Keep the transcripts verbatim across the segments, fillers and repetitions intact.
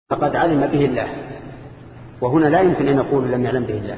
فقد علم به الله، وهنا لا يمكن أن نقول لم يعلم به الله.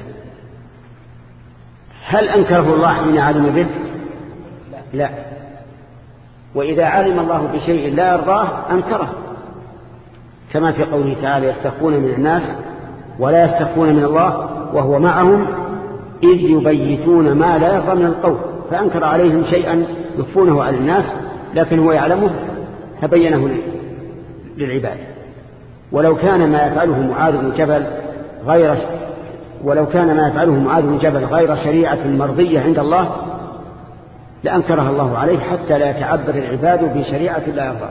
هل أنكره الله حين علم به؟ لا. وإذا علم الله بشيء لا يرضاه أنكره، كما في قوله تعالى: يستخفون من الناس ولا يستخفون من الله وهو معهم إذ يبيتون ما لا يرضى من القول. فأنكر عليهم شيئا يخفونه على الناس لكن هو يعلمه فبينه للعباد. ولو كان ما يفعله معاذ بن جبل غير ولو كان ما يفعله معاذ بن جبل غير شريعة مرضية عند الله لأنكرها الله عليه حتى لا يتعبد العباد بشريعة لا يرضى.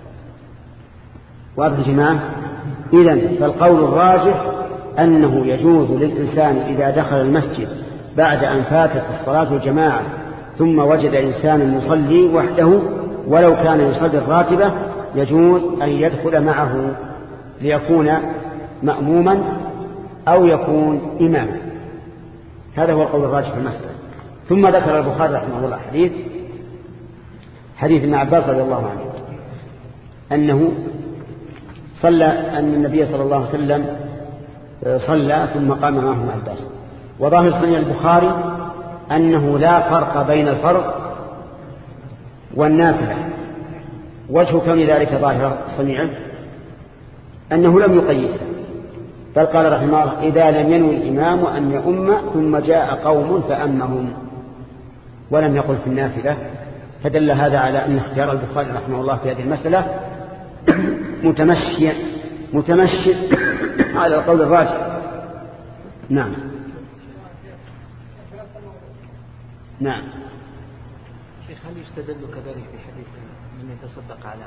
واضح يا جماعة؟ إذن فالقول الراجح أنه يجوز للإنسان إذا دخل المسجد بعد أن فاتت الصلاة الجماعة ثم وجد إنسان يصلي وحده ولو كان يصلي الراتبة يجوز أن يدخل معه ليكون مأموما أو يكون إماما. هذا هو القول الراجح في المسألة. ثم ذكر البخاري رحمه الله حديث حديث ابن عباس رضي الله عنه أنه صلى أن النبي صلى الله عليه وسلم صلى ثم قام معه ابن عباس. وظاهر صنيع البخاري أنه لا فرق بين الفرض والنافلة. وجه كون ذلك ظاهر صنيعه أنه لم يقيدها، بل قال رحمه الله: إذا لم ينوي الإمام أن يؤم ثم جاء قوم فأمهم، ولم يقل في النافلة. فدل هذا على أن اختيار البخاري رحمه الله في هذه المسألة متمشي متمشي على القول الراجح. نعم نعم. شيخ، هل يستدل كذلك في حديث من يتصدق على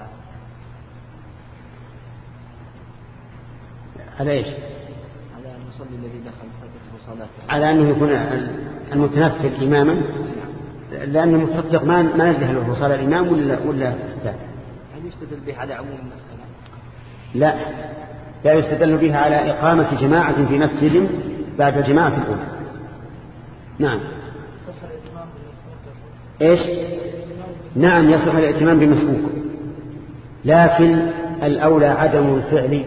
على ايش؟ على المصلي الذي دخل فاتته صلاته، على أنه يكون المتنفل إماما، لأن المتصدق ما ما نزه له صلاة الإمام ولا ولا لا. هل يستدل به على عموم المسألة؟ لا، لا يستدل بها على إقامة جماعة في مسجد بعد الجماعة الأولى. نعم. إيش؟ نعم، يصح الائتمام بمسبوق، لكن الأولى عدم الفعل،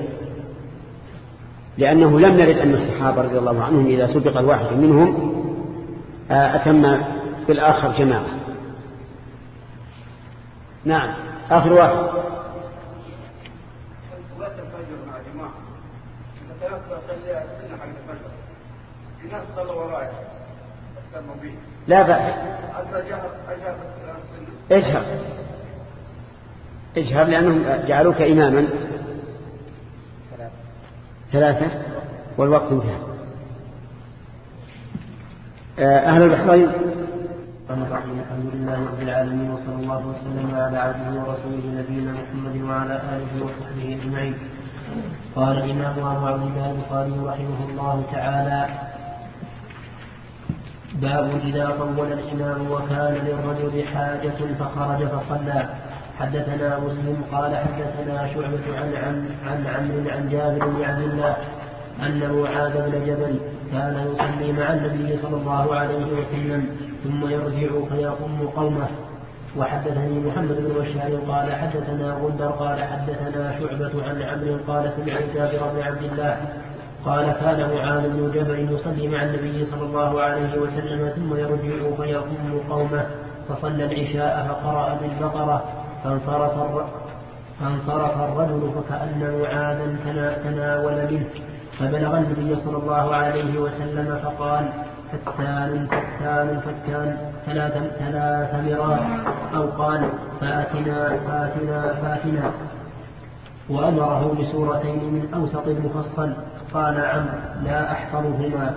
لأنه لم نرد أن الصحابة رضي الله عنهم إذا سبق الواحد منهم أتم بالآخر جماعة. نعم، آخر واحد. لا بأس، اجهر اجهر لأنهم جعلوك إماما ثلاثة والوقت انتهى. أهل البحرين. الحمد لله رب العالمين، وصلى الله وسلم على عبده ورسوله نبينا محمد وعلى آله وصحبه أجمعين. قال الإمام أبو عبد الله البخاري رحمه الله تعالى: باب إذا طول الإمام وكان للرجل حاجة فخرج فصلى. حدثنا مسلم قال حدثنا شعبة عن عن عن عمرو عن جابر بن عبد الله أن معاذ بن جبل كان يصلي مع النبي صلى الله عليه وسلم ثم يرجع فيقوم قومه. وحدثني محمد بن بشار قال حدثنا غندر قال حدثنا شعبة عن عمرو قال سمعت جابر بن عبد الله قال كان معاذ بن جبل يصلي مع النبي صلى الله عليه وسلم ثم يرجع فيقوم قومه، فصلى العشاء فقرأ بالبقرة فانصرف فانصرف الرجل فكأن معاذا تناول منه، فبلغ النبي صلى الله عليه وسلم فقال: فتان فتان فتان ثلاث ثلاث مرات، أو قال: فاتنا فاتنا فاتنا، وأمره بسورتين من أوسط المفصل. قال عمرو: لا أحفظهما.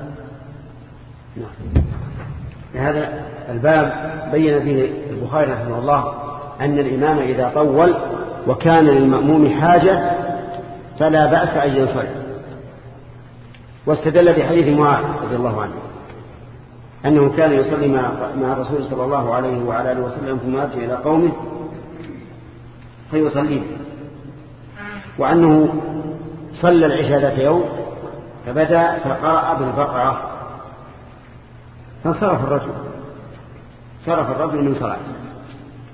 هذا الباب بين فيه البخاري رحمه الله أن الإمام إذا طول وكان للمأموم حاجة فلا بأس أن ينصرف، واستدل بحديث معاذ رضي الله عنه أنه كان يصلي مع الرسول صلى الله عليه وعلى آله وسلم ثم يرجع إلى قومه فيصلي، وأنه صلى العشاء ذات يوم فبدأ فقرأ بالبقرة فانصرف الرجل صرف الرجل من صلاته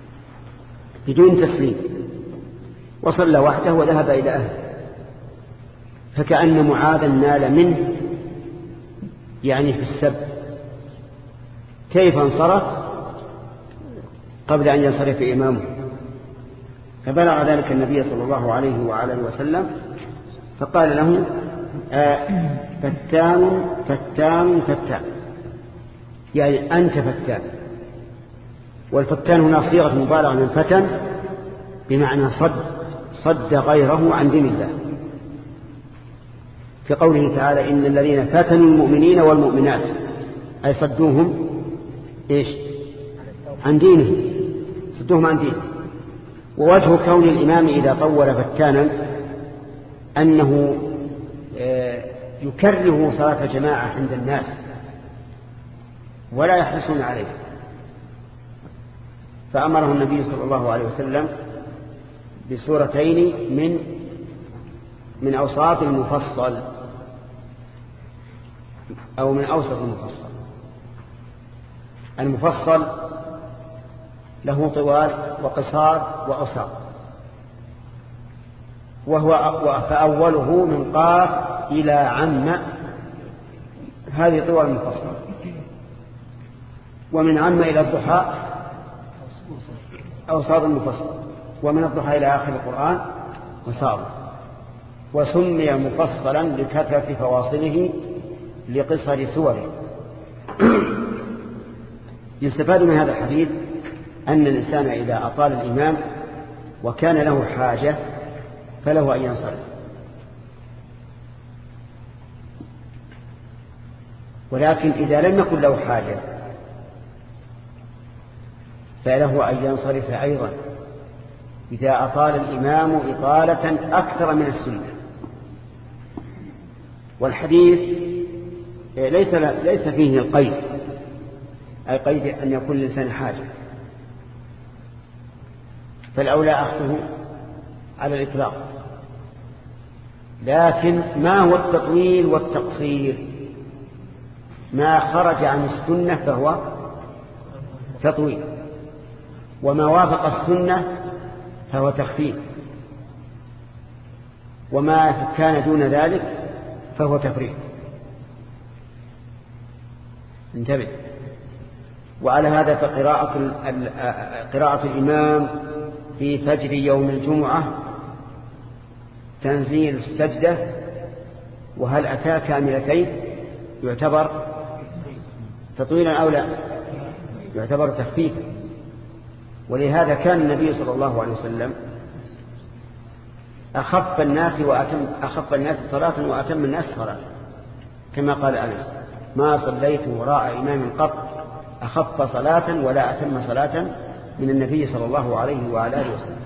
بدون تسليم وصلى وحده وذهب إلى أهله. فكأن معاذا نال منه يعني في السب. كيف انصرف قبل أن ينصرف إمامه؟ فبلغ ذلك النبي صلى الله عليه وعلى وسلم فقال له آه فتان فتان فتان، يعني أنت فتان. والفتان هنا صيغة مبالغة من فتن بمعنى صد صد غيره عن دين الله، في قوله تعالى إن الذين فتنوا المؤمنين والمؤمنات أي صدوهم إيش؟ عن دينه، صدوهم عن دينه. ووجه كون الإمام إذا طول فتانا أنه يكره صلاة الجماعة عند الناس ولا يحرصون عليه، فأمره النبي صلى الله عليه وسلم بسورتين من من أوساط المفصل أو من أوسط المفصل. المفصل له طوال وقصار وأوساط، وهو فأوله من قاف إلى عم، هذه طوال المفصل. ومن عم إلى الضحى أوساط المفصل، ومن الضحى إلى آخر القرآن وساط. وسمي مفصلا لكثرة فواصله لقصر سوره. يستفاد من هذا الحديث أن الإنسان إذا أطال الإمام وكان له حاجة فله أن ينصرف، ولكن إذا لم يكن له حاجة فله أن ينصرف أيضا إذا أطال الإمام إطالة أكثر من السنة. والحديث ليس ليس فيه القيد، أي قيد أن يكون الإنسان حاجة، فالأولى أخذه على الإطلاق. لكن ما هو التطويل والتقصير؟ ما خرج عن السنة فهو تطويل، وما وافق السنة فهو تخفيف، وما كان دون ذلك فهو تفريط. انتبه. وعلى هذا فقراءة قراءة الإمام في فجر يوم الجمعة تنزيل السجدة وهل أتى كاملتين يعتبر تطويلا أو لا؟ يعتبر تخفيفا. ولهذا كان النبي صلى الله عليه وسلم أخف الناس وأتم أخف الناس صلاة وأتم الناس صلاة، كما قال أنس ما صليت وراء إمام قط أخف صلاة ولا أتم صلاة من النبي صلى الله عليه وعلى آله وسلم.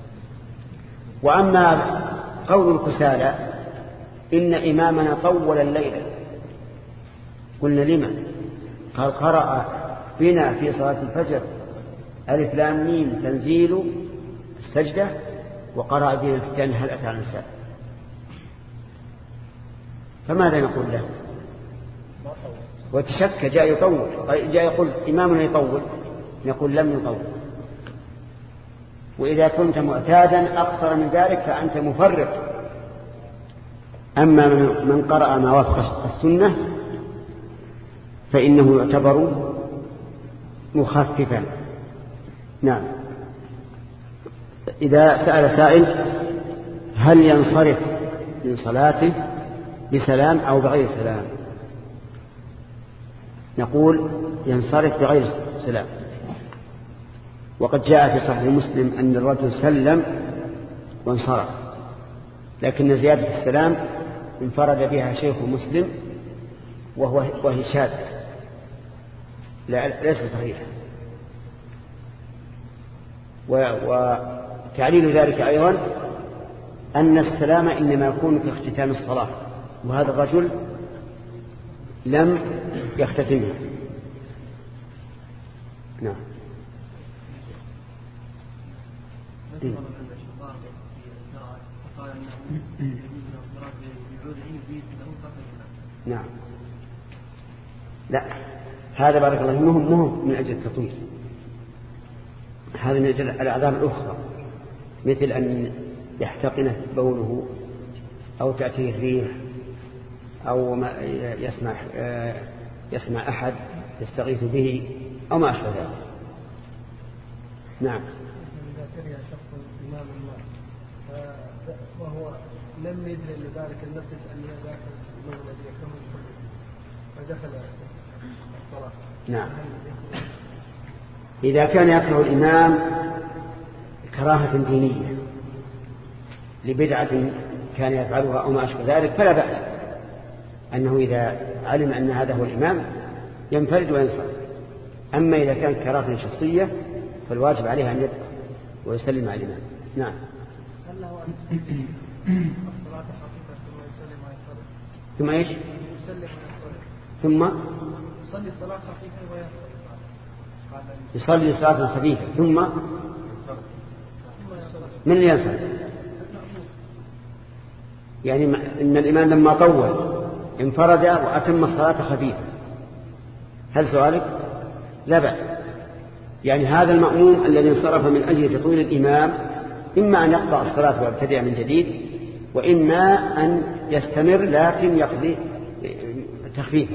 وأما قول الكسالى إن إمامنا طول الليل، قلنا لمن؟ قال قرأ بنا في صلاة الفجر ألف لام ميم تنزيل السجدة، وقرأ بنا الفتان هل أتى على النساء. فماذا نقول له؟ وتشك جاء يطول، جاء يقول إمامنا يطول، نقول لم يطول. وإذا كنت معتادا أقصر من ذلك فأنت مفرط. أما من قرأ ما وافق السنة فإنه يعتبر مخففا. نعم. إذا سأل سائل هل ينصرف من صلاته بسلام أو بغير سلام؟ نقول ينصرف بغير سلام. وقد جاء في صحيح مسلم أن الرجل سلم وانصرف، لكن زيادة السلام انفرد بها شيخ مسلم وهو وهي شاذة ليس صحيحا. وتعليل ذلك أيضا أن السلام إنما يكون في اختتام الصلاة، وهذا الرجل لم يختتمها. نعم. نعم. لا، هذا بارك الله مهم مهم من أجل التطويل، هذا من أجل الأعذار الأخرى، مثل أن يحتقن بوله أو تأتيه الريح أو يسمع يسمع أحد يستغيث به أو ما أشبه ذلك. نعم. إذا كره شخص الإمام الله وهو لم يدري لذلك المسجد أن ذاك الإمام الذي يكون يصلي فدخل الصلاة. نعم. إذا كان يكره الإمام كراهة دينية لبدعة كان يفعلها أو ما أشبه ذلك فلا بأس أنه إذا علم أن هذا هو الإمام ينفرد وينصرف. أما إذا كانت كراهة شخصية فالواجب عليها أن يبقى ويسلم على الإمام. نعم. هل له أن الصلاة خفيفة ثم يسلم وينصرف؟ ثم إيش؟ يسلم وينصرف. ثم يصلي صلاة خفيفة وينصرف. يصلي صلاة خفيفة ثم من اللي ينصرف؟ يعني إن الإمام لما طول انفرد وأتم الصلاة خفيفة. هل سؤالك؟ لا بأس. يعني هذا المأموم الذي انصرف من أجل تطويل الإمام إما أن يقطع الصلاة ويبتدئ من جديد وإما أن يستمر لكن يقضي تخفيفا.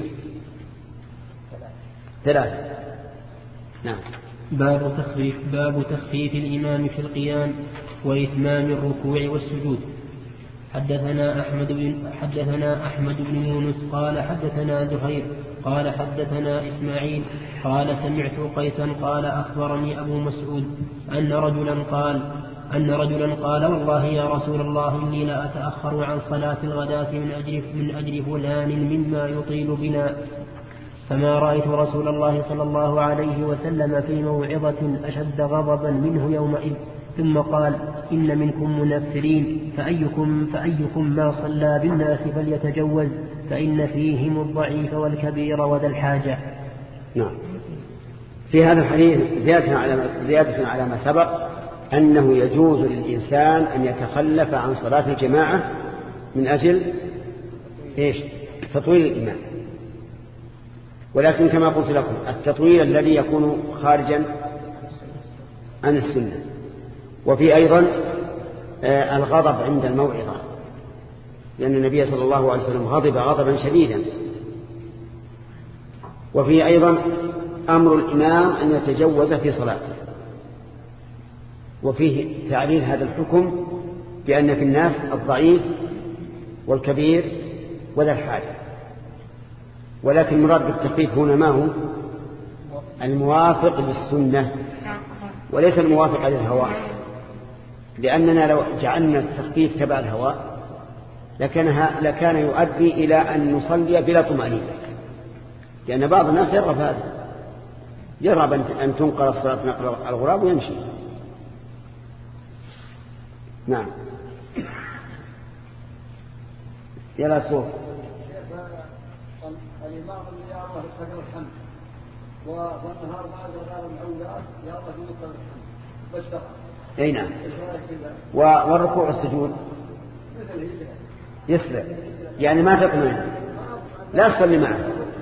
ثلاثة. نعم. باب تخفيف باب تخفيف الإمام في القيام وإتمام الركوع والسجود. حدثنا أحمد بن حدثنا أحمد بن يونس قال حدثنا زهير قال حدثنا إسماعيل قال سمعت قيسا قال أخبرني أبو مسعود أن رجلا قال أن رجلا قال والله يا رسول الله إني لا أتأخر عن صلاة الغداة من أجل من أجل فلان مما يطيل بنا، فما رأيت رسول الله صلى الله عليه وسلم في موعظة أشد غضبا منه يومئذ. ثم قال إن منكم منفرين فأيكم, فأيكم ما صلى بالناس فليتجوز فإن فيهم الضعيف والكبير وذا الحاجة. نعم. في هذا الحديث زيادة على, زيادة على ما سبق أنه يجوز للإنسان أن يتخلف عن صلاة الجماعة من أجل إيش؟ تطويل الإمام، ولكن كما قلت لكم التطويل الذي يكون خارجا عن السنة. وفي أيضا الغضب عند الموعظة، لأن النبي صلى الله عليه وسلم غضب غضبا شديدا. وفي أيضا أمر الإمام أن يتجوز في صلاته، وفيه تعليل هذا الحكم بأن في الناس الضعيف والكبير وذا الحاجة. ولكن مراد بالتخفيف هنا ما هو؟ الموافق للسنة وليس الموافق على الهواء، لأننا لو جعلنا التخفيف تبع الهواء لكان, لكان يؤدي إلى أن نصلي بلا طمأنينة، لأن بعض الناس يرغب هذا، يرغب أن تنقل الصلاة نقل الغراب ويمشي. نعم. يلا صوت. الإمام اللي يا الله يقدر الحمد والنهار ما قال الأولاد يا الله يقدر الحمد بشتغل. أي نعم. والركوع والسجود يسرع، يعني ما تطمئن، لا تصلي معه،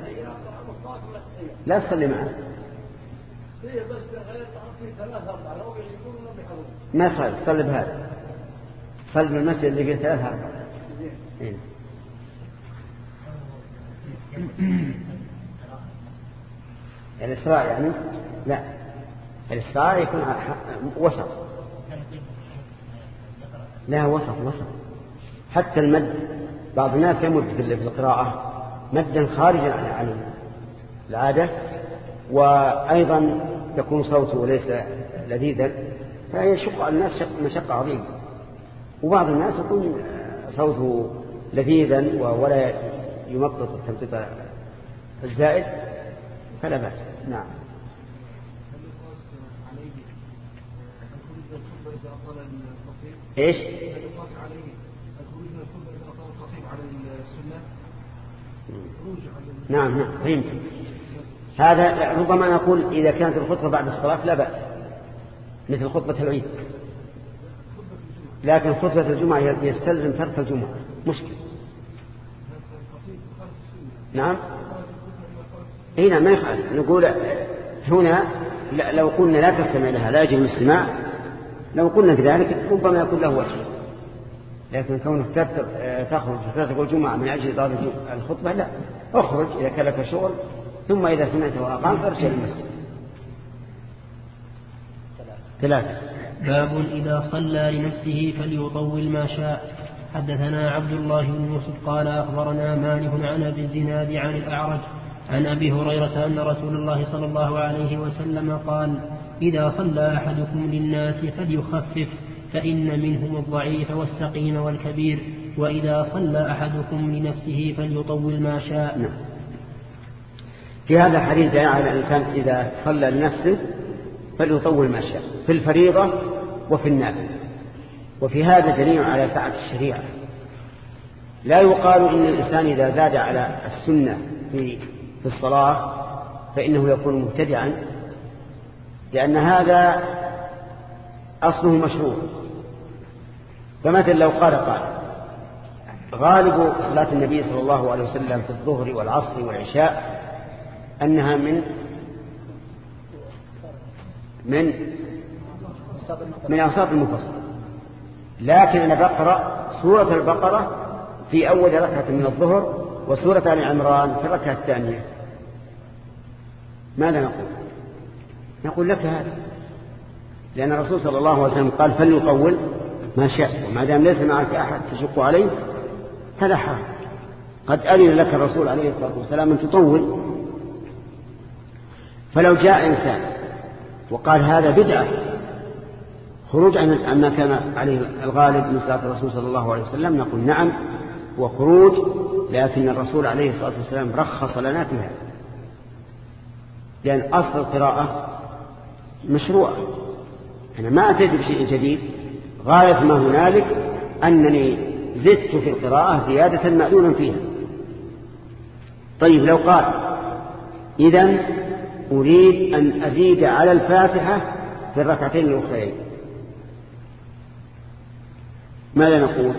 لا تصلي معه، ما يخالف، صلي بهذا، صلي بالمسجد اللي قلت ثلاثة أربعة. الإسراء يعني لا، الإسراء يكون وسط، لا وسط وسط. حتى المد بعض الناس يمد في القراءة مدا خارجا عن العادة، وأيضا يكون صوته ليس لذيذا فيشق على الناس مشقة عظيمة. وبعض الناس يكون صوته لذيذا ولا يمطط التمطيط الزائد فلا بأس. نعم. ايش؟ نعم نعم فهمت. هذا ربما نقول إذا كانت الخطبة بعد الصلاة لا بأس، مثل خطبة العيد، لكن خطبة الجمعة يستلزم ترك الجمعة مشكل. نعم هنا ما يخالف، نقول هنا لو قلنا لا تستمع لها لا يجب الاستماع، لو قلنا كذلك ربما يكون له وجه. لكن كونك تخرج وتترك الجمعة من أجل إطالة الخطبة لا، اخرج إذا كان لك شغل، ثم إذا سمعت وأقام فارجع المسجد. ثلاثة. باب إذا صلى لنفسه فليطول ما شاء. حدثنا عبد الله بن يوسف قال أخبرنا مالك عن أبي الزناد عن الأعرج عن أبي هريرة أن رسول الله صلى الله عليه وسلم قال: إذا صلى أحدكم للناس فليخفف، فإن منهم الضعيف والسقيم والكبير، وإذا صلى أحدكم لنفسه فليطول ما شاء. نعم. في هذا الحديث على الإنسان إذا صلى لنفسه فليطول ما شاء في الفريضة وفي النافلة. وفي هذا دليل على سعة الشريعة. لا يقال إن الإنسان إذا زاد على السنة في في الصلاة فإنه يكون مبتدعا، لأن هذا أصله مشروع. فمثلا لو قال قال غالب صلاة النبي صلى الله عليه وسلم في الظهر والعصر والعشاء أنها من من من أوساط المفصل، لكن أنا بقرأ سورة البقرة في أول ركعة من الظهر وسورة آل عمران في الركعة الثانية. ماذا نقول؟ نقول لك هذا، لأن الرسول صلى الله عليه وسلم قال فليطول ما شاء، وما دام ليس معك أحد تشق عليه هذا حرام. قد أذن لك الرسول عليه الصلاة والسلام أن تطول. فلو جاء إنسان وقال هذا بدعة، خروج عن ما كان عليه الغالب من صلاة الرسول صلى الله عليه وسلم، نقول نعم وخروج، لكن الرسول عليه الصلاة والسلام رخص لنا في هذا، لأن أصل القراءة مشروع. أنا ما أتيت بشيء جديد، غاية ما هنالك أنني زدت في القراءة زيادة مأذونا فيها. طيب لو قال إذن أريد أن أزيد على الفاتحة في الركعتين الأخرين، ماذا نقول؟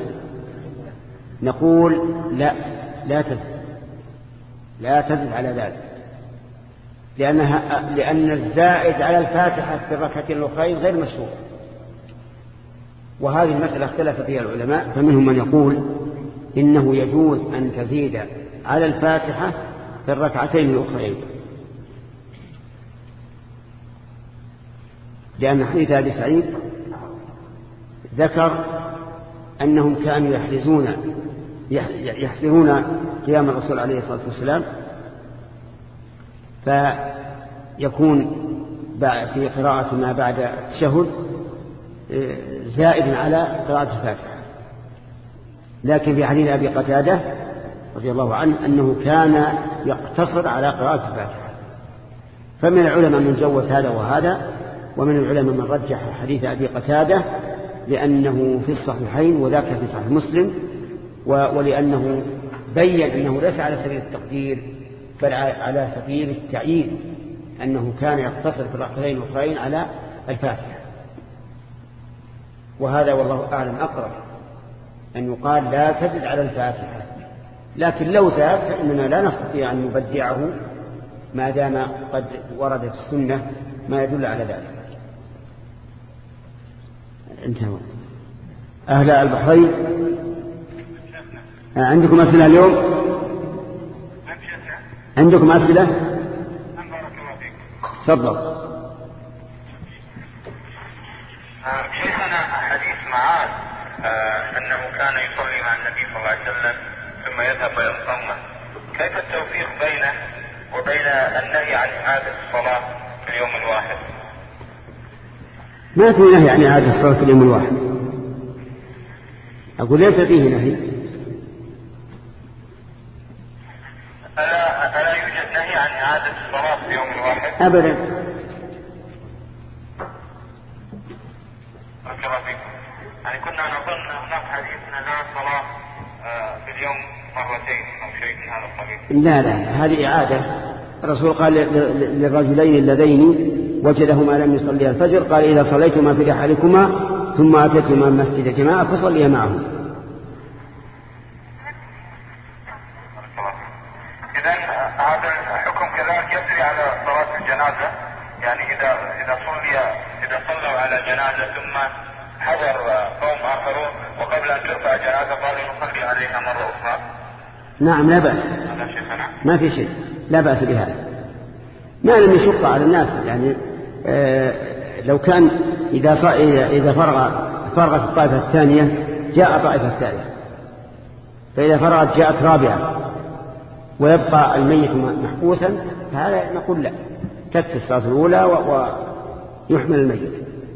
نقول لا لا تزد لا تزد على ذلك، لأنها لأن الزائد على الفاتحة في الركعتين الأخرين غير مشروع. وهذه المسألة اختلف فيها العلماء، فمنهم من يقول إنه يجوز أن تزيد على الفاتحة في الركعتين الأخرين، لأن حديث أبي سعيد ذكر أنهم كانوا يحرزون يحسرون قيام الرسول عليه الصلاة والسلام، فيكون في قراءة ما بعد التشهد زائد على قراءة الفاتحة. لكن في حديث أبي قتادة رضي الله عنه أنه كان يقتصر على قراءة الفاتحة. فمن العلماء من جوز هذا وهذا، ومن العلماء من رجح حديث أبي قتادة لأنه في الصحيحين وذاك في صحيح مسلم، ولأنه بين أنه ليس على سبيل التقدير بل على سبيل التعيين، أنه كان يقتصر في الركعتين الأخرين على الفاتحة. وهذا والله أعلم أقرب أن يقال لا تزد على الفاتحة، لكن لو زاد فإننا لا نستطيع أن نبدعه ما دام قد وردت السنة ما يدل على ذلك. انتهوا. أهل البحرين عندكم أسئلة اليوم؟ عندكم أسئلة؟ تفضل. شيخنا حديث معاذ آه أنه كان يصلي مع النبي صلى الله عليه وسلم ثم يذهب وينصمه، كيف التوفيق بينه وبين النهي عن إعادة الصلاة في اليوم الواحد؟ ما في نهي عن إعادة الصلاة في اليوم الواحد، أقول ليس فيه نهي. ألا, ألا يوجد نهي عن إعادة الصلاة في اليوم الواحد؟ أبدا. يعني كنا نظن هناك حديث أن لا صلاة في اليوم مرتين أو شيء من هذا القبيل. لا لا، هذه إعادة. الرسول قال للرجلين اللذين وجدهما لم يصليا الفجر قال إذا صليتما في رحالكما ثم أتيتما مسجد جماعة فصليا معهم. إذن هذا الحكم كذلك يسري على صلاة الجنازة، يعني إذا إذا صلي إذا صلوا على جنازة ثم حضر قوم آخرون وقبل أن ترفع جنازة قالوا نصلي عليها مرة أخرى. نعم لا بأس، ما في شيء، لا بأس بهذا، ما لم يشق على الناس. يعني آه لو كان إذا إذا فرغ فرغت الطائفة الثانية جاء طائفة الثالثة، فإذا فرغت جاءت رابعة ويبقى الميت محبوسا، فهذا نقول لا، تكفي الصلاة الأولى ويحمل الميت.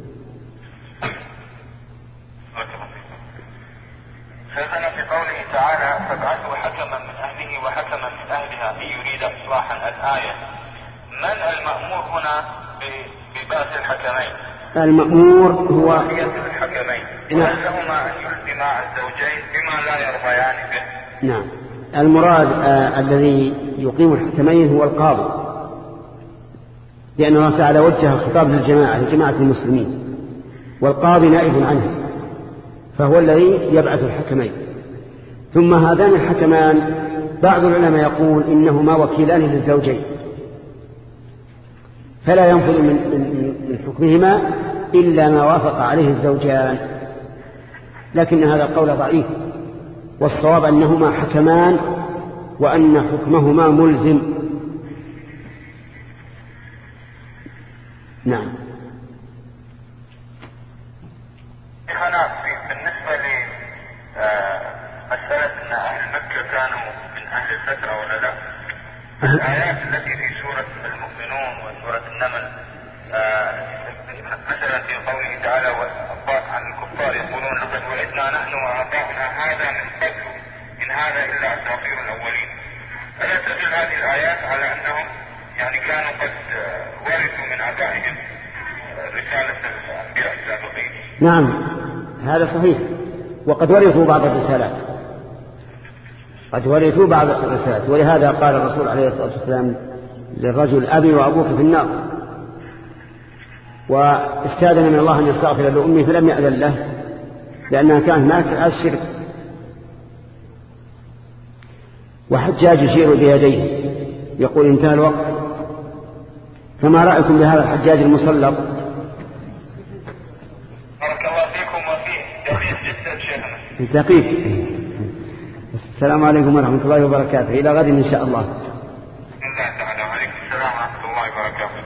شيخنا في قوله تعالى فابعثوا حكما من أهله وحكما من أهلها إن يريد إصلاحا الآية، من المأمور هنا ببعث الحكمين؟ المأمور هو الحكمين، وهل لهما أن يلزما الزوجين بما لا يرضيان به؟ نعم، المراد آه الذي يقيم الحكمين هو القاضي، لأن الله تعالى وجه الخطاب للجماعة لجماعة المسلمين، والقاضي نائب عنه، فهو الذي يبعث الحكمين. ثم هذان الحكمان بعض العلماء يقول إنهما وكيلان للزوجين، فلا ينفذ من, من حكمهما إلا ما وافق عليه الزوجان، لكن هذا القول ضعيف، والصواب أنهما حكمان وأن حكمهما ملزم. نعم. هنا بالنسبة لمسألة أن أهل مكة كانوا من أهل الفترة ولا لا؟ الآيات التي في سورة المؤمنون وسورة النمل مثلا في قوله تعالى عن الكفار يقولون لقد وعدنا نحن وآباؤنا هذا من قبل إن هذا إلا أساطير الأولين، ألا تدل هذه الآيات على أنهم يعني كانوا قد ورثوا من آبائهم رسالة الأنبياء السابقين؟ نعم هذا صحيح، وقد ورثوا بعض الرسالات، قد ورثوا بعض الرسالات، ولهذا قال الرسول عليه الصلاة والسلام للرجل أبي وأبوك في النار، واستاذن من الله أن يستغفر لأمه فلم يأذن له لأنها كانت هناك على الشرك. وحجاج يشير بيديه يقول انتهى الوقت، فما رأيكم بهذا الحجاج المسلط؟ بارك الله فيكم وفيه دقيق جدا شيخنا. دقيق. السلام عليكم ورحمة الله وبركاته، إلى غد إن شاء الله. بسم الله تعالى. وعليكم السلام ورحمة الله وبركاته.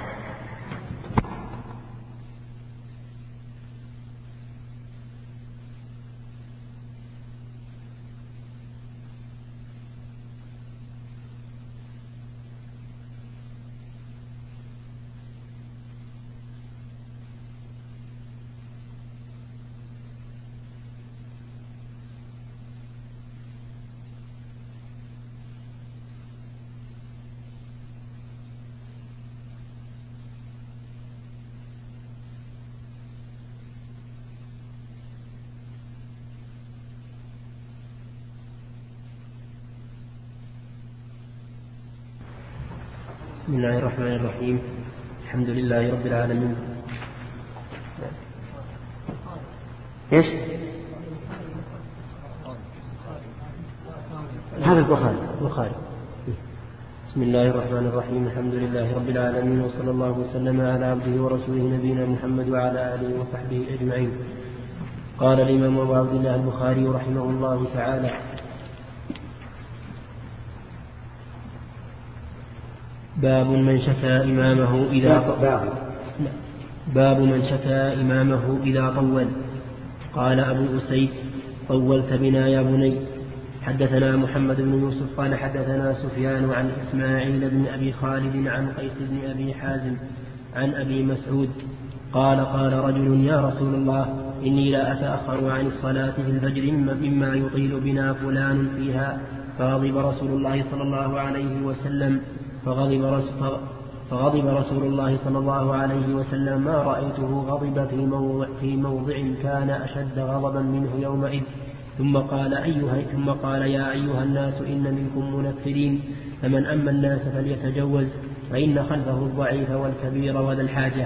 بسم الله الرحمن الرحيم، الحمد لله رب العالمين. ايش هذا؟ البخاري. البخاري. بسم الله الرحمن الرحيم، الحمد لله رب العالمين، وصلى الله وسلم على عبده ورسوله نبينا محمد وعلى آله وصحبه أجمعين. قال الإمام أبو عبد الله البخاري رحمه الله تعالى: باب من شكى إمامه إذا طول. باب من شكى إمامه إذا طول. قال أبو أسيد: طولت بنا يا بني. حدثنا محمد بن يوسف قال حدثنا سفيان عن إسماعيل بن أبي خالد عن قيس بن أبي حازم عن أبي مسعود قال: قال رجل: يا رسول الله، إني لا أتأخر عن الصلاة في الفجر مما يطيل بنا فلان فيها. فغضب رسول الله صلى الله عليه وسلم فغضب رسول, فغضب رسول الله صلى الله عليه وسلم ما رأيته غضب في موضع, في موضع كان أشد غضبا منه يومئذ. ثم قال, أيها ثم قال: يا أيها الناس، إن منكم منفرين، فمن أما الناس فليتجوز، فإن خلفه الضعيف والكبير وذا الحاجة.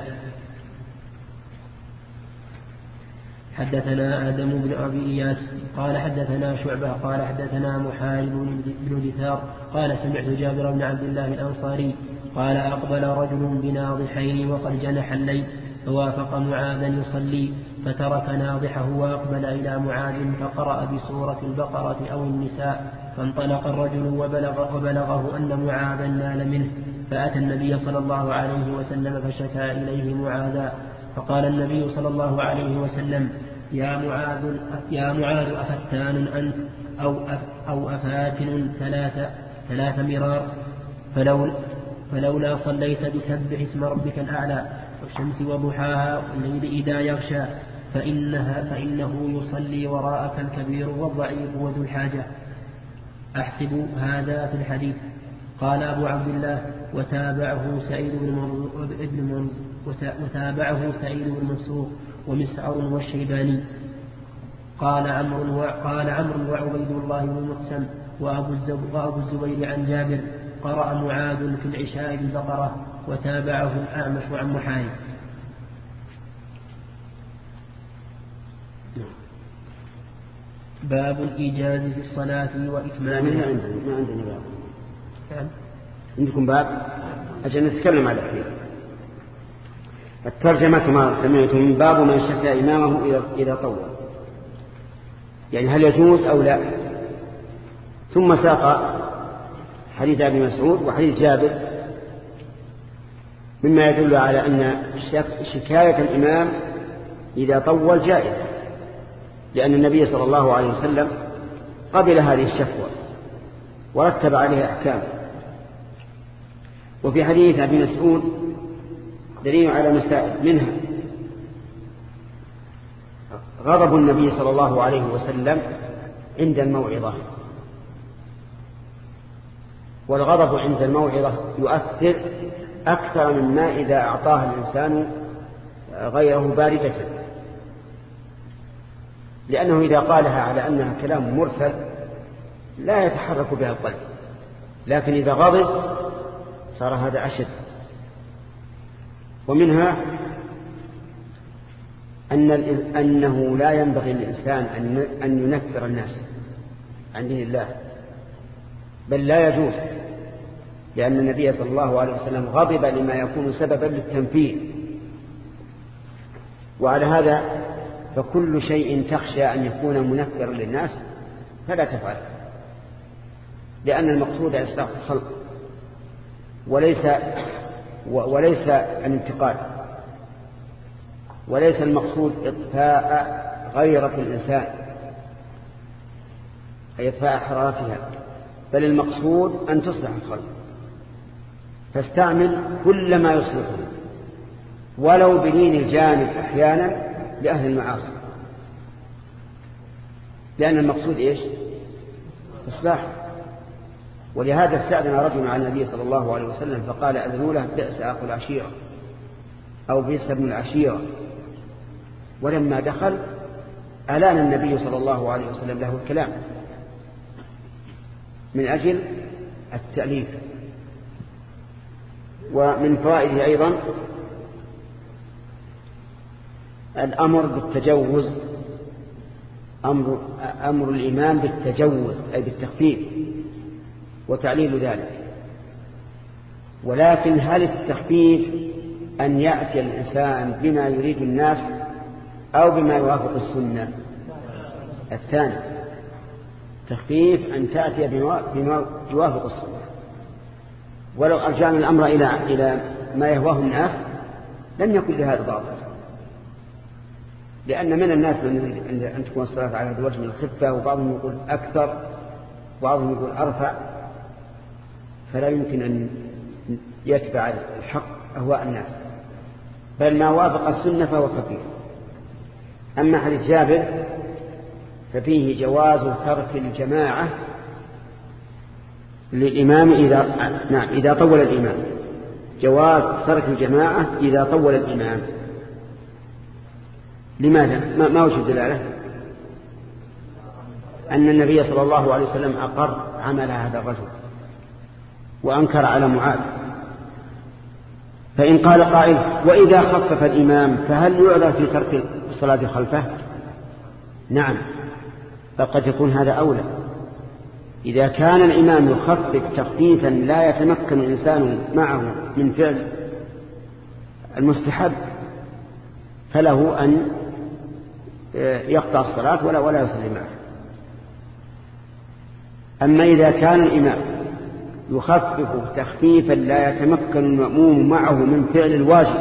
حدثنا آدم بن أبي إياس قال حدثنا شعبة قال حدثنا محارب بن دثار قال: سمعت جابر بن عبد الله الأنصاري قال: أقبل رجل بنا ضحين وقد جنح الليل، فوافق معاذا يصلي، فترك ناضحه وأقبل إلى معاذ فقرأ بسورة البقرة أو النساء، فانطلق الرجل وبلغ وبلغه أن معاذا نال منه، فأتى النبي صلى الله عليه وسلم فشكى إليه معاذا، فقال النبي صلى الله عليه وسلم: يا معاذ يا معاذ أفتان أنت أو أو أفاتن ثلاث ثلاث مرار، فلو فلولا صليت بسبح اسم ربك الأعلى والشمس وضحاها والليل إذا يغشى فإنها فإنه يصلي وراءك الكبير والضعيف وذو الحاجة. أحسب هذا في الحديث. قال أبو عبد الله: وتابعه سعيد بن وتابعه سعيد بن منصور ومسعر والشيباني. قال عمرو قال عمرو وعبيد الله بن مقسم وأبو الزبير عن جابر: قرأ معاذ في العشاء بالبقرة، وتابعه الأعمش عن محايد. باب الإيجاز في الصلاة وإكمالها. ما عندنا ما عندنا باب. كان عندكم باب؟ أجل نتكلم على الحين. الترجمة كما سمعتم: باب من شكى إمامه إذا طول، يعني هل يجوز أو لا. ثم ساق حديث أبي مسعود وحديث جابر مما يدل على أن شكاية الإمام إذا طول جائزة، لأن النبي صلى الله عليه وسلم قبل هذه الشكوى ورتب عليها أحكام. وفي حديث أبي مسعود دليل على مسائل، منها غضب النبي صلى الله عليه وسلم عند الموعظة، والغضب عند الموعظة يؤثر أكثر مما إذا أعطاها الإنسان غيره باردة، لأنه إذا قالها على أنها كلام مرسل لا يتحرك بها القلب، لكن إذا غضب صار هذا أشد. ومنها أن أنه لا ينبغي للإنسان أن ينفر الناس عن دين الله، بل لا يجوز، لأن النبي صلى الله عليه وسلم غضب لما يكون سببا للتنفير. وعلى هذا فكل شيء تخشى أن يكون منفرا للناس فلا تفعل، لأن المقصود إصلاح الخلق وليس وليس الانتقال، وليس المقصود إطفاء غيرة الإنسان أي إطفاء حرارتها، بل المقصود أن تصلح الخلق، فاستعمل كل ما يصلحه ولو بلين الجانب أحيانا لأهل المعاصي، لأن المقصود إيش؟ إصلاح. ولهذا استأذن رجل على النبي صلى الله عليه وسلم فقال: أذنوا له بئس أخو العشيرة أو بئس ابن العشيرة. ولما دخل ألان النبي صلى الله عليه وسلم له الكلام من أجل التأليف. ومن فوائده أيضا الأمر بالتجوز، أمر, أمر الإمام بالتجوز أي بالتخفيف وتعليل ذلك. ولكن هل التخفيف أن يأتي الإنسان بما يريد الناس أو بما يوافق السنة؟ الثاني، تخفيف أن تأتي بما يوافق السنة. ولو أرجعنا الأمر إلى إلى ما يهواه الناس لم يكن لهذا باطل، لأن من الناس من يريد أن تكون الصلاة على هذا الوجه من الخفة، وبعضهم يقول أكثر وبعضهم يقول أرفع، فلا يمكن أن يتبع الحق أهواء الناس، بل ما وافق السنة فهو خفيف. أما حديث جابر ففيه جواز ترك الجماعة للإمام إذا نعم إذا طول الإمام، جواز ترك الجماعة إذا طول الإمام. لماذا؟ ما, ما وجد دلالة؟ أن النبي صلى الله عليه وسلم أقر عمل هذا الرجل وأنكر على معاذ. فإن قال قائل: وإذا خفف الإمام فهل يعذر في ترك الصلاة خلفه؟ نعم، فقد يكون هذا أولى. إذا كان الإمام يخفف تخفيفا لا يتمكن الإنسان معه من فعل المستحب فله أن يقطع الصلاة ولا ولا يصلي معه. أما إذا كان الإمام يخفف تخفيفا لا يتمكن المأموم معه من فعل الواجب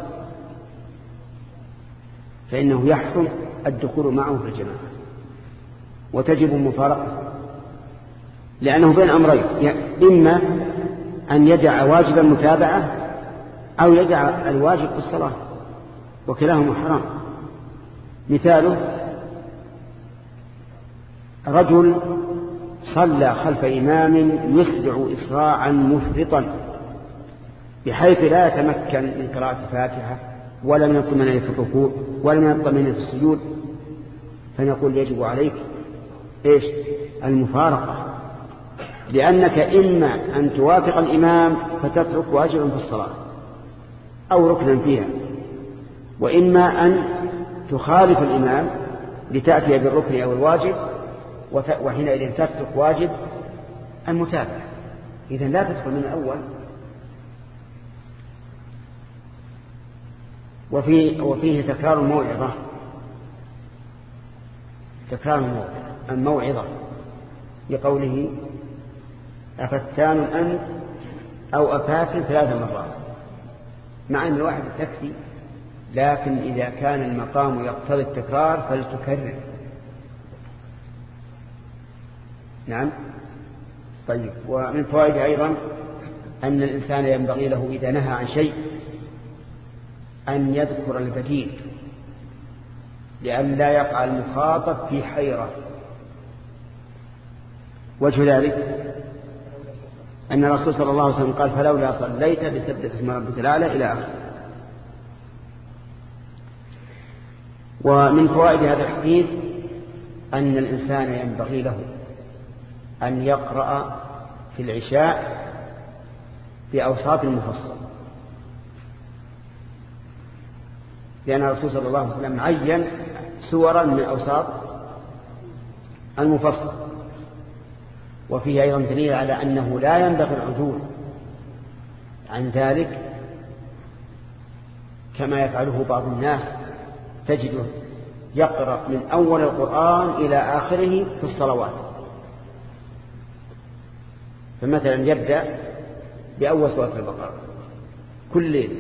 فإنه يحرم الدخول معه في الجماعة وتجب مفارقته، لأنه بين أمرين: إما أن يدع واجب المتابعة أو يدع الواجب في الصلاة، وكلاهما حرام. مثاله: رجل صلى خلف إمام يسرع إسراعا مفرطا بحيث لا يتمكن من قراءة الفاتحة ولا من الطمأنينة في الركوع ولا من الطمأنينة في السجود، فنقول يجب عليك إيش؟ المفارقة، لأنك إما أن توافق الإمام فتترك واجبا في الصلاة أو ركنا فيها، وإما أن تخالف الإمام لتأتي بالركن أو الواجب وحينئذ تترك واجب المتابعة. إذن لا تدخل من الأول. وفيه, وفيه تكرار الموعظة تكرار الموعظة لقوله: أفتان أنت أو أفات ثلاث مرات، مع أن الواحد تكفي، لكن إذا كان المقام يقتضي التكرار فلتكرر. نعم. طيب. ومن فوائد أيضا أن الإنسان ينبغي له إذا نهى عن شيء أن يذكر البديل لأن لا يقع المخاطب في حيرة. وجه ذلك أن الرسول صلى الله عليه وسلم قال: فلولا صليت بسبح اسم ربك الأعلى إلى آخره. ومن فوائد هذا الحديث أن الإنسان ينبغي له أن يقرأ في العشاء بأوساط المفصل، لأن الرسول صلى الله عليه وسلم عين سورا من أوساط المفصل. وفيه أيضا دليل على أنه لا ينبغي العدول عن ذلك كما يفعله بعض الناس، تجده يقرأ من أول القرآن إلى آخره في الصلوات. فمثلا يبدأ بأول سورة البقرة كل ليلة،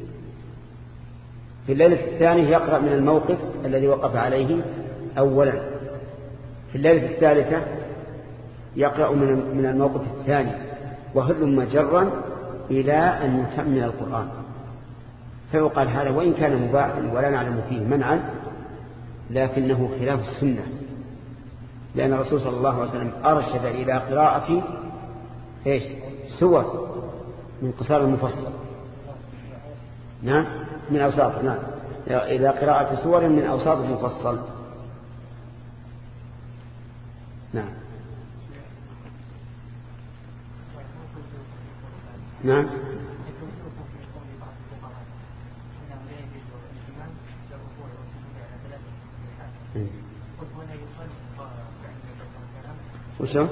في الليلة الثانية يقرأ من الموقف الذي وقف عليه أولا، في الليلة الثالثة يقرأ من الموقف الثاني، وهل مجرا إلى أن يكمل القرآن. فيقال هذا وإن كان مباحا ولا نعلم فيه منعا لكنه خلاف السنة، لأن الرسول صلى الله عليه وسلم أرشد إلى قراءة إيش؟ سور من قصار المفصل. نعم من أوساط. نعم إلى قراءة سور من أوساط المفصل. نعم. نعم. وشو؟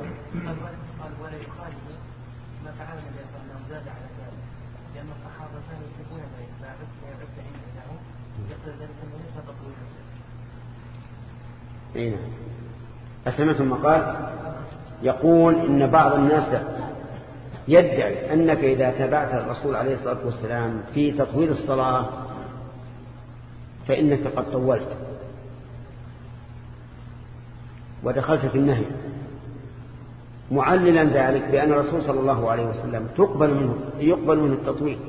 اي نعم. أسمعتم مقال يقول إن بعض الناس يدعي أنك إذا تبعت الرسول عليه الصلاة والسلام في تطويل الصلاة فإنك قد طولت ودخلت في النهي، معللا ذلك بأن الرسول صلى الله عليه وسلم تقبل منه يقبل منه التطويل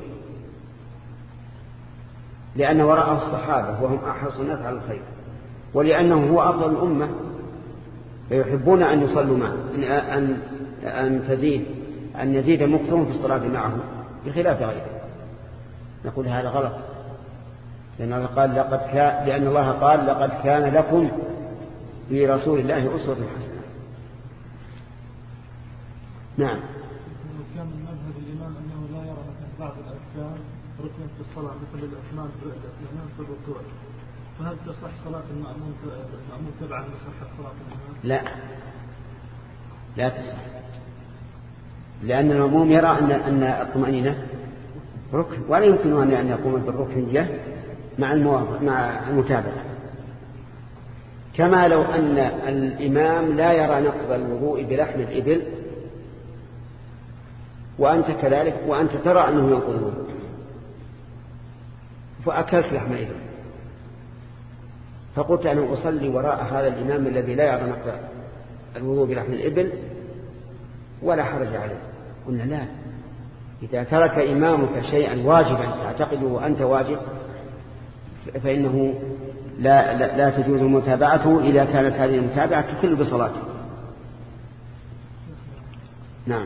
لأن وراءه الصحابة وهم أحرص الناس على الخير، ولأنه هو أفضل الأمة فيحبون أن يصلوا معه، أن أن تزيد أن يزيد مكثهم في الصلاة معه بخلاف غيره. نقول هذا غلط، لأن الله قال لقد كان لأن الله قال لقد كان لكم في رسول الله أسوة حسنة. نعم. كان من مذهب الإمام أنه لا يرى مثلا بعض الأركان ركن في الصلاة مثل الإتمام في الركوع، فهل تصح صلاة المأمون المأمون تبعا لصحة صلاة الإمام؟ لا لا تصح، لأن المأموم يرى أن أن الطمأنينة ركن ولا يمكن أن يقوم بالركنية مع الموافق مع المتابعة. كما لو أن الإمام لا يرى نقض الوضوء بلحم الإبل وأنت كذلك وأنت ترى أنه ينقض الوضوء فأكلت لحم الإبل فقلت أنا أصلي وراء هذا الإمام الذي لا يرى نقض الوضوء بلحم الإبل ولا حرج عليه. قلنا لا، إذا ترك إمامك شيئا واجبا تعتقده وأنت واجب فإنه لا, لا, لا تجوز متابعته إذا كانت هذه المتابعة تكل بصلاته. نعم.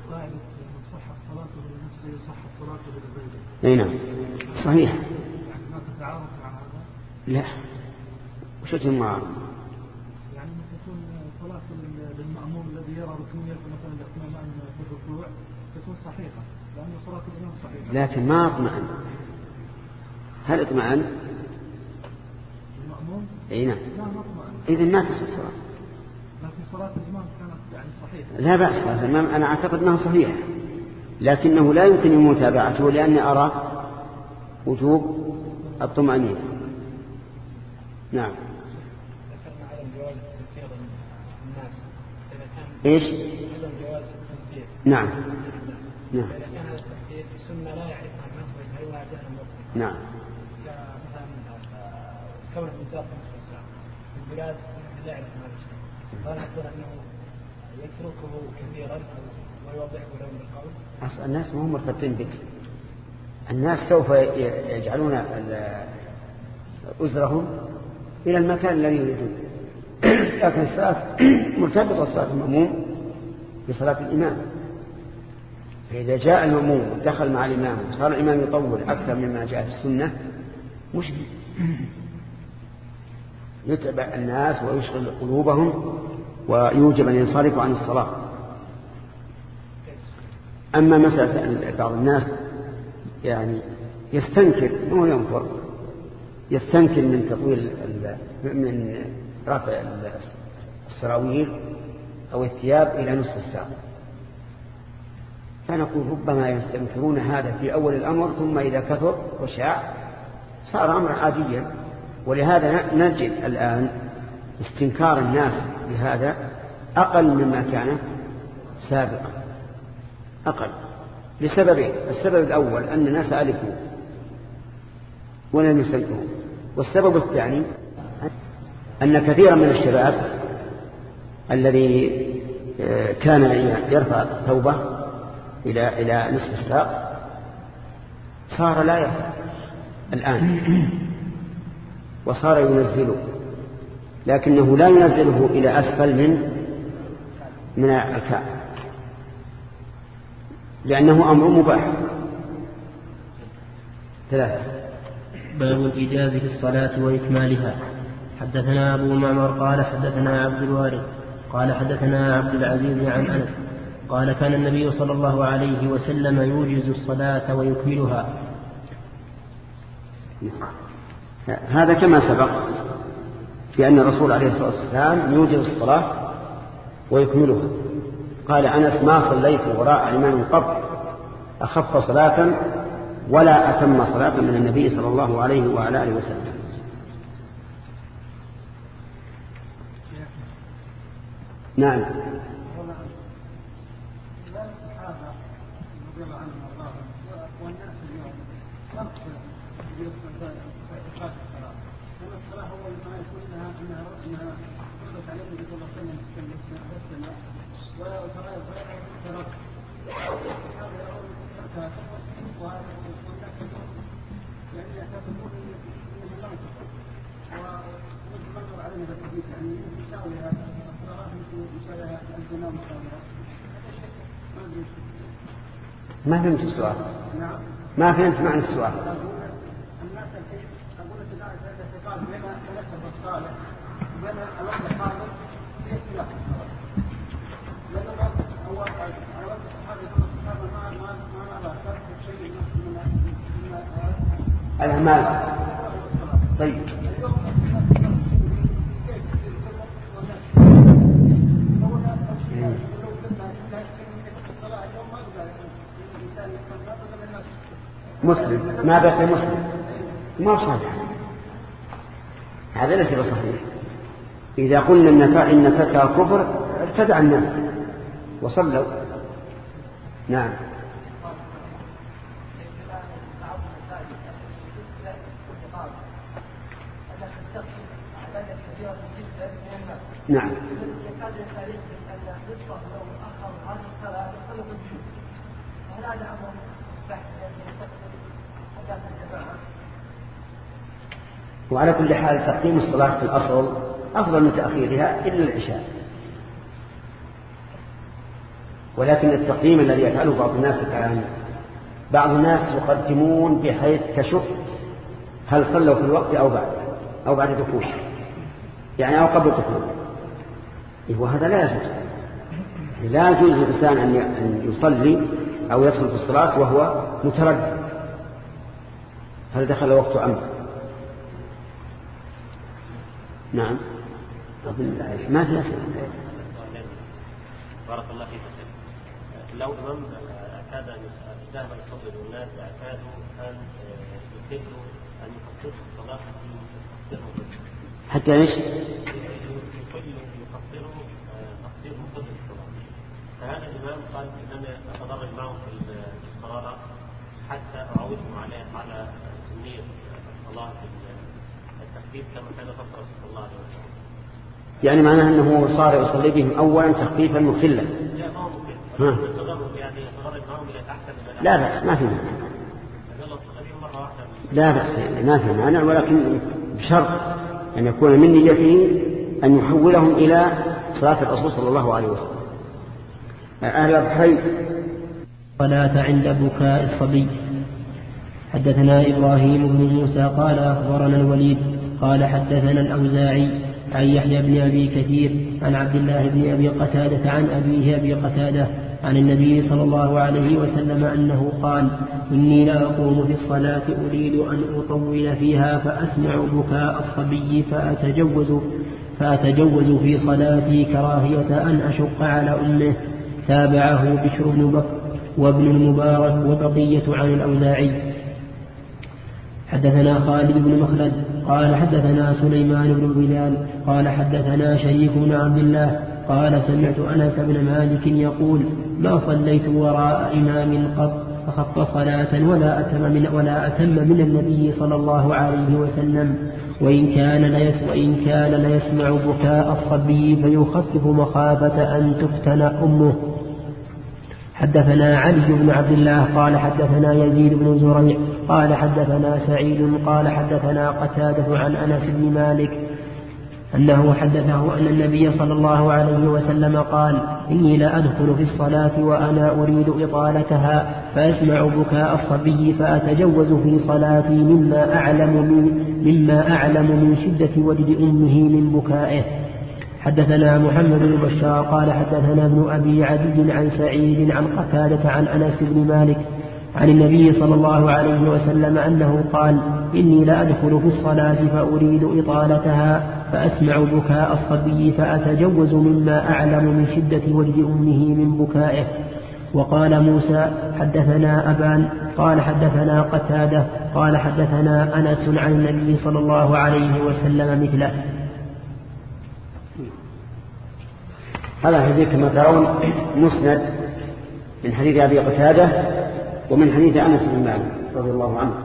اي نعم صحيح. لا وش المعارضة؟ يعني تكون صلاة للمأموم الذي يرى ركنية مثلا الاطمئنان في الركوع تكون صحيحة لأن صلاة الإمام صحيحة لكن ما اطمئن. هل اطمئن؟ المأموم؟ اي نعم. لا ما اطمئن. إذن ما تصل صلاة. لكن صلاة الإمام كانت يعني صحيحة. لا بأس، صلاة الإمام أنا أعتقد أنها صحيحة لكنه لا يمكن متابعته لأني أرى وجوب الطمأنينة. نعم. ذكرنا عدم جواز تنفيذ الناس إذا كان إيش؟ عدم جواز التنفيذ. نعم. نعم. إذا كان هذا التنفيذ سنة لا يعرفها الناس ويجعلونها جهلا مطلقا. نعم. كمثلا كون الإنسان خمس ساعات في البلاد لا يعرف هذا الشيء. فهل نقول أنه يتركه كثيرا ويوضحه لهم بالقول؟ أصل الناس ما هم مرتبطين بك. الناس سوف يجعلون أزرهم إلى المكان الذي يريدون لكن الصلاة مرتبطة صلاة المأموم بصلاة الإمام. فإذا جاء المأموم ودخل مع الإمام وصار الإمام يطول أكثر مما جاء في السنة مش يتبع الناس ويشغل قلوبهم ويوجب أن ينصرفوا عن الصلاة. أما مسألة بعض الناس يعني يستنكر مو ينفر يستنكر من تطويل من رفع السراويل أو الثياب إلى نصف الساق فنقول ربما يستنكرون هذا في أول الأمر ثم إذا كثر وشاع صار أمر عاديا. ولهذا نجد الآن استنكار الناس بهذا أقل مما كان سابقا أقل لسببين. السبب الأول أن الناس ألفوا ولم يستنكروا. والسبب الثاني أن كثيرا من الشباب الذي كان يرفع ثوبه إلى إلى نصف الساق صار لا يرفع الآن وصار ينزله لكنه لا ينزله إلى أسفل من من الكعب لأنه أمر مباح. ثلاثة. باب الإجاز في الصلاة وإكمالها. حدثنا أبو معمر قال حدثنا عبد الوارث قال حدثنا عبد العزيز عن أنس قال كان النبي صلى الله عليه وسلم يوجز الصلاة ويكملها. هذا كما سبق في أن الرسول عليه الصلاة والسلام يوجز الصلاة ويكملها. قال أنس ما صليت وراء إمام قط أخف صلاة ولا أتم صلاة من النبي صلى الله عليه وعلى آله وسلم. نعم. ما فهمت السؤال. ما فهمت معنى السؤال. الناس أقول لك الآن الاعتقاد بين المناسب والصالح بين الوقت الحاضر في اختلاف الصلاة. لأن أول أول الصحابة يقول الصحابة ما ما ما نرى ترك شيء من من الأعمال. طيب. مسلم ما بقي مسلم ما صحيح هذا ليس بصحيح إذا قلنا إن تركها كفر ارتدع الناس وصلوا. نعم. نعم. وعلى كل حال تقديم الصلاة في الأصل أفضل من تأخيرها إلا العشاء، ولكن التقديم الذي يفعله بعض الناس كان بعض الناس يقدمون بحيث تشك هل صلوا في الوقت أو بعد أو بعد دخول، يعني أو قبل دخول، وهذا لا يجوز. لا يجوز للإنسان أن يصلي أو يدخل في الصلاة وهو متردد هل دخل وقت أم. نعم. ما في أسئلة. بارك الله فيك. لو إمام اعتاد أن يذهب يصلي والناس اعتادوا أن يقتلوا أن يقتلوا الصلاة حتى ايش؟ يقتلوا تقصير مقتل الصلاة، فهذا الإمام قال إنني أتدرج معهم في الصلاة حتى أعودهم على على سنية الصلاة التخفيف كما كان فصل صلى الله عليه وسلم. يعني معناه أنه صار يصلي بهم أولا تخفيفا مخلا. لا ما هو مخل. التدرج يعني يتدرج معهم إلى أحسن. لا بأس ما في. لا بأس ما في مانع، ولكن بشرط أن يكون من نيته أن يحولهم إلى صلاة الرسول صلى الله عليه وسلم. أهل الحي. صلاة عند بكاء الصبي. حدثنا إبراهيم بن موسى قال أخبرنا الوليد قال حدثنا الأوزاعي عن يحيى بن أبي كثير عن عبد الله بن أبي قتادة عن أبيه أبي قتادة عن النبي صلى الله عليه وسلم أنه قال: إني لا أقوم في الصلاة أريد أن أطول فيها فأسمع بكاء الصبي فأتجوز, فأتجوز في صلاتي كراهية أن أشق على أمه. تابعه بشر بن بكر وابن المبارك وبقية عن الأوزاعي. حدثنا خالد بن مخلد قال حدثنا سليمان بن بلال قال حدثنا شريك بن عبد الله قال سمعت أنس بن مالك يقول: ما صليت وراء إمام قط فخط صلاة ولا أتم من, ولا أتم من النبي صلى الله عليه وسلم وإن كان ليس وإن كان ليسمع بكاء الصبي فيخفف مخافة أن تفتن أمه. حدثنا علي بن عبد الله قال حدثنا يزيد بن زريع قال حدثنا سعيد قال حدثنا قتادة عن أنس بن مالك أنه حدثه أن النبي صلى الله عليه وسلم قال: إني لا أدخل في الصلاة وأنا أريد إطالتها فأسمع بكاء الصبي فأتجوز في صلاتي مما أعلم من, مما أعلم من شدة وجد أمه من بكائه. حدثنا محمد بن بشار قال حدثنا ابن أبي عدي عن سعيد عن قتادة عن أنس بن مالك عن النبي صلى الله عليه وسلم أنه قال: إني لا أدخل في الصلاة فأريد إطالتها فأسمع بكاء الصبي فأتجوز مما أعلم من شدة وجد أمه من بكائه. وقال موسى حدثنا أبان قال حدثنا قتادة قال حدثنا أنس عن النبي صلى الله عليه وسلم مثله. هذا حديث كما ترون مسند من حديث أبي قتادة ومن حديث أنس بن مالك رضي الله عنه.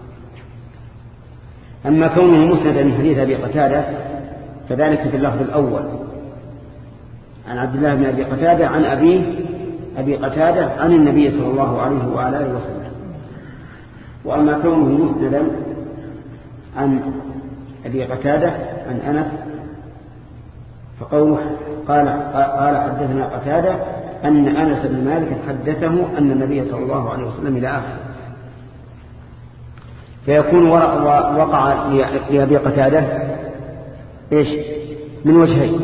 أما كونه مسند من حديث أبي قتادة فذلك في اللفظ الأول عن عبد الله بن أبي قتادة عن أبيه أبي قتادة عن النبي صلى الله عليه وآله وسلم. وأما كونه مسندا عن أبي قتادة عن أنس فقوله قال, قال حدثنا قتادة أن أنس بن مالك حدثه أن النبي صلى الله عليه وسلم إلى آخر، فيكون وقع لأبي قتادة إيش من وجهين: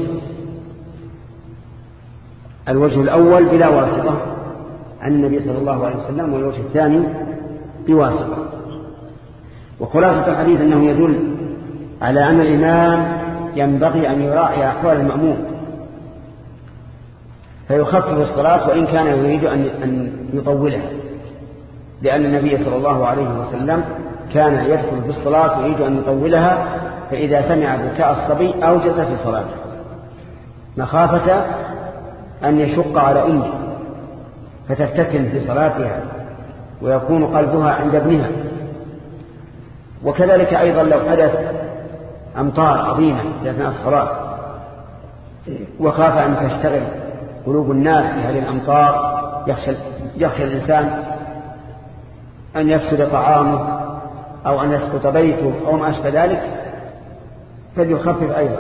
الوجه الأول بلا واسطة عن النبي صلى الله عليه وسلم، والوجه الثاني بواسطة. وخلاصة الحديث أنه يدل على أن الإمام ينبغي أن يراعي أحوال المأموم فيخفف الصلاة وإن كان يريد أن يطولها، لأن النبي صلى الله عليه وسلم كان يدخل بالصلاة يريد أن يطولها فإذا سمع بكاء الصبي أوجز في صلاته مخافة أن يشق على أمه فتفتتن في صلاتها ويكون قلبها عند ابنها. وكذلك أيضا لو حدث أمطار عظيمة في أثناء الصلاة وخاف أن تشتغل قلوب الناس بهذه الأمطار، يخشى, يخشى الإنسان أن يفسد طعامه أو أن يسقط بيته أو ما أشبه ذلك، فليخفف أيضا.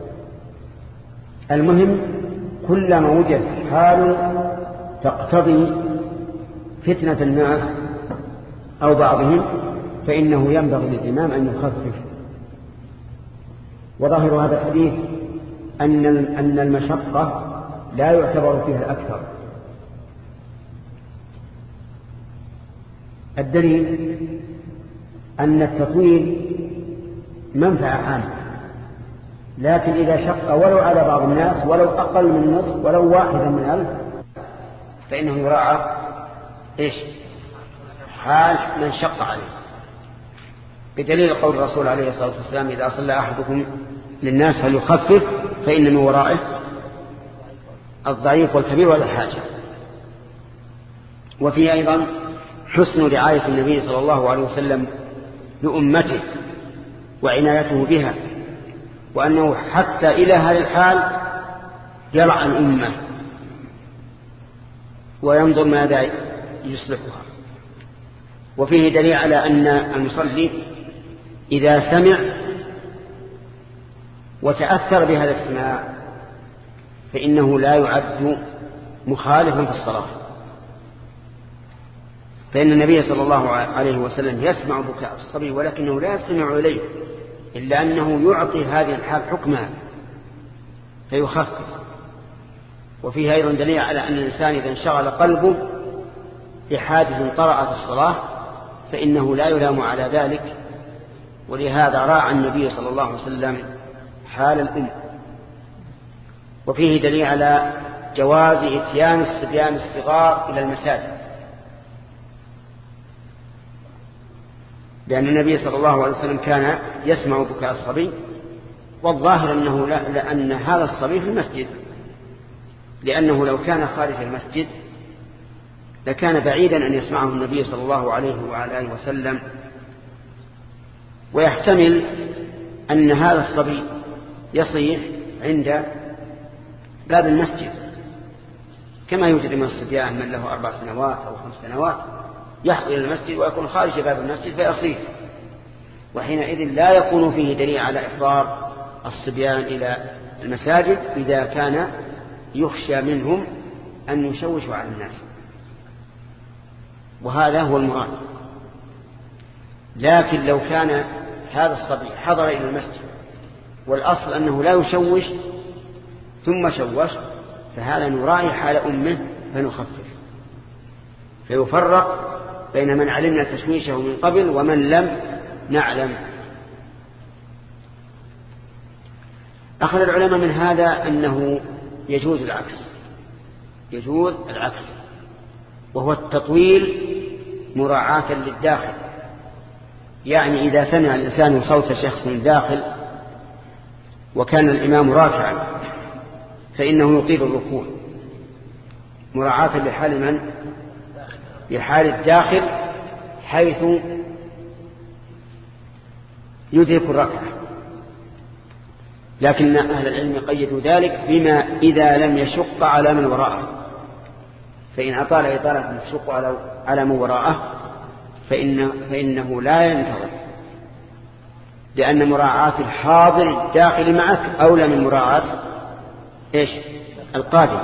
المهم كلما وجد حال تقتضي فتنة الناس أو بعضهم فإنه ينبغي للإمام أن يخفف. وظاهر هذا الحديث أن أن المشقة لا يعتبر فيها الأكثر. الدليل أن التطويل منفعة عامة، لكن إذا شق ولو على بعض الناس ولو أقل من نصف ولو واحدا من ألف فإنه يراعى إيش حال من شق عليه، بدليل قول الرسول عليه الصلاة والسلام إذا صلى أحدكم للناس فليخفف فإن من ورائه الضعيف والكبير والحاجة. وفيه أيضا حسن رعاية النبي صلى الله عليه وسلم لأمته وعنايته بها، وأنه حتى إلى هذا الحال يرعى الأمة وينظر ماذا يصلحها. وفيه دليل على أن المصلي إذا سمع وتأثر بهذا السماع فإنه لا يعد مخالفا في الصلاة، فإن النبي صلى الله عليه وسلم يسمع بكاء الصبي ولكنه لا يستمع إليه، إلا أنه يعطي هذه الحال حكمها فيخفف. وفيه أيضا دليل على أن الإنسان إذا انشغل قلبه بحادث طرأ في الصلاة فإنه لا يلام على ذلك، ولهذا راعى النبي صلى الله عليه وسلم حال الأم. وفيه دليل على جواز إتيان الصبيان الصغار إلى المساجد، لأن النبي صلى الله عليه وسلم كان يسمع بكاء الصبي، والظاهر أنه لا لأن هذا الصبي في المسجد، لأنه لو كان خارج المسجد لكان بعيدا أن يسمعه النبي صلى الله عليه وعلى آله وسلم. ويحتمل أن هذا الصبي يصيح عند باب المسجد، كما يوجد من الصبيان من له أربع سنوات أو خمس سنوات يحضر إلى المسجد ويكون خارج باب المسجد فيصيح، وحينئذ لا يكون فيه دليل على إحضار الصبيان إلى المساجد إذا كان يخشى منهم أن يشوشوا على الناس، وهذا هو المراد. لكن لو كان هذا الصبي حضر إلى المسجد والأصل أنه لا يشوش ثم شوش فهذا نراعي حال أمه فنخفف، فيفرق بين من علمنا تشويشه من قبل ومن لم نعلم. أخذ العلماء من هذا أنه يجوز العكس، يجوز العكس وهو التطويل مراعاة للداخل. يعني إذا سمع الإنسان صوت شخص داخل وكان الإمام راكعا فإنه يطيل الركوع مراعاة لحال من؟ لحال الداخل، حيث يدرك الركعة. لكن أهل العلم قيدوا ذلك بما إذا لم يشق على من وراءه، فإن أطال إطالة يشق على من وراءه فإن فإنه لا ينتظر، لأن مراعاة الحاضر الداخل معك أولى من مراعاة إيش؟ القادم.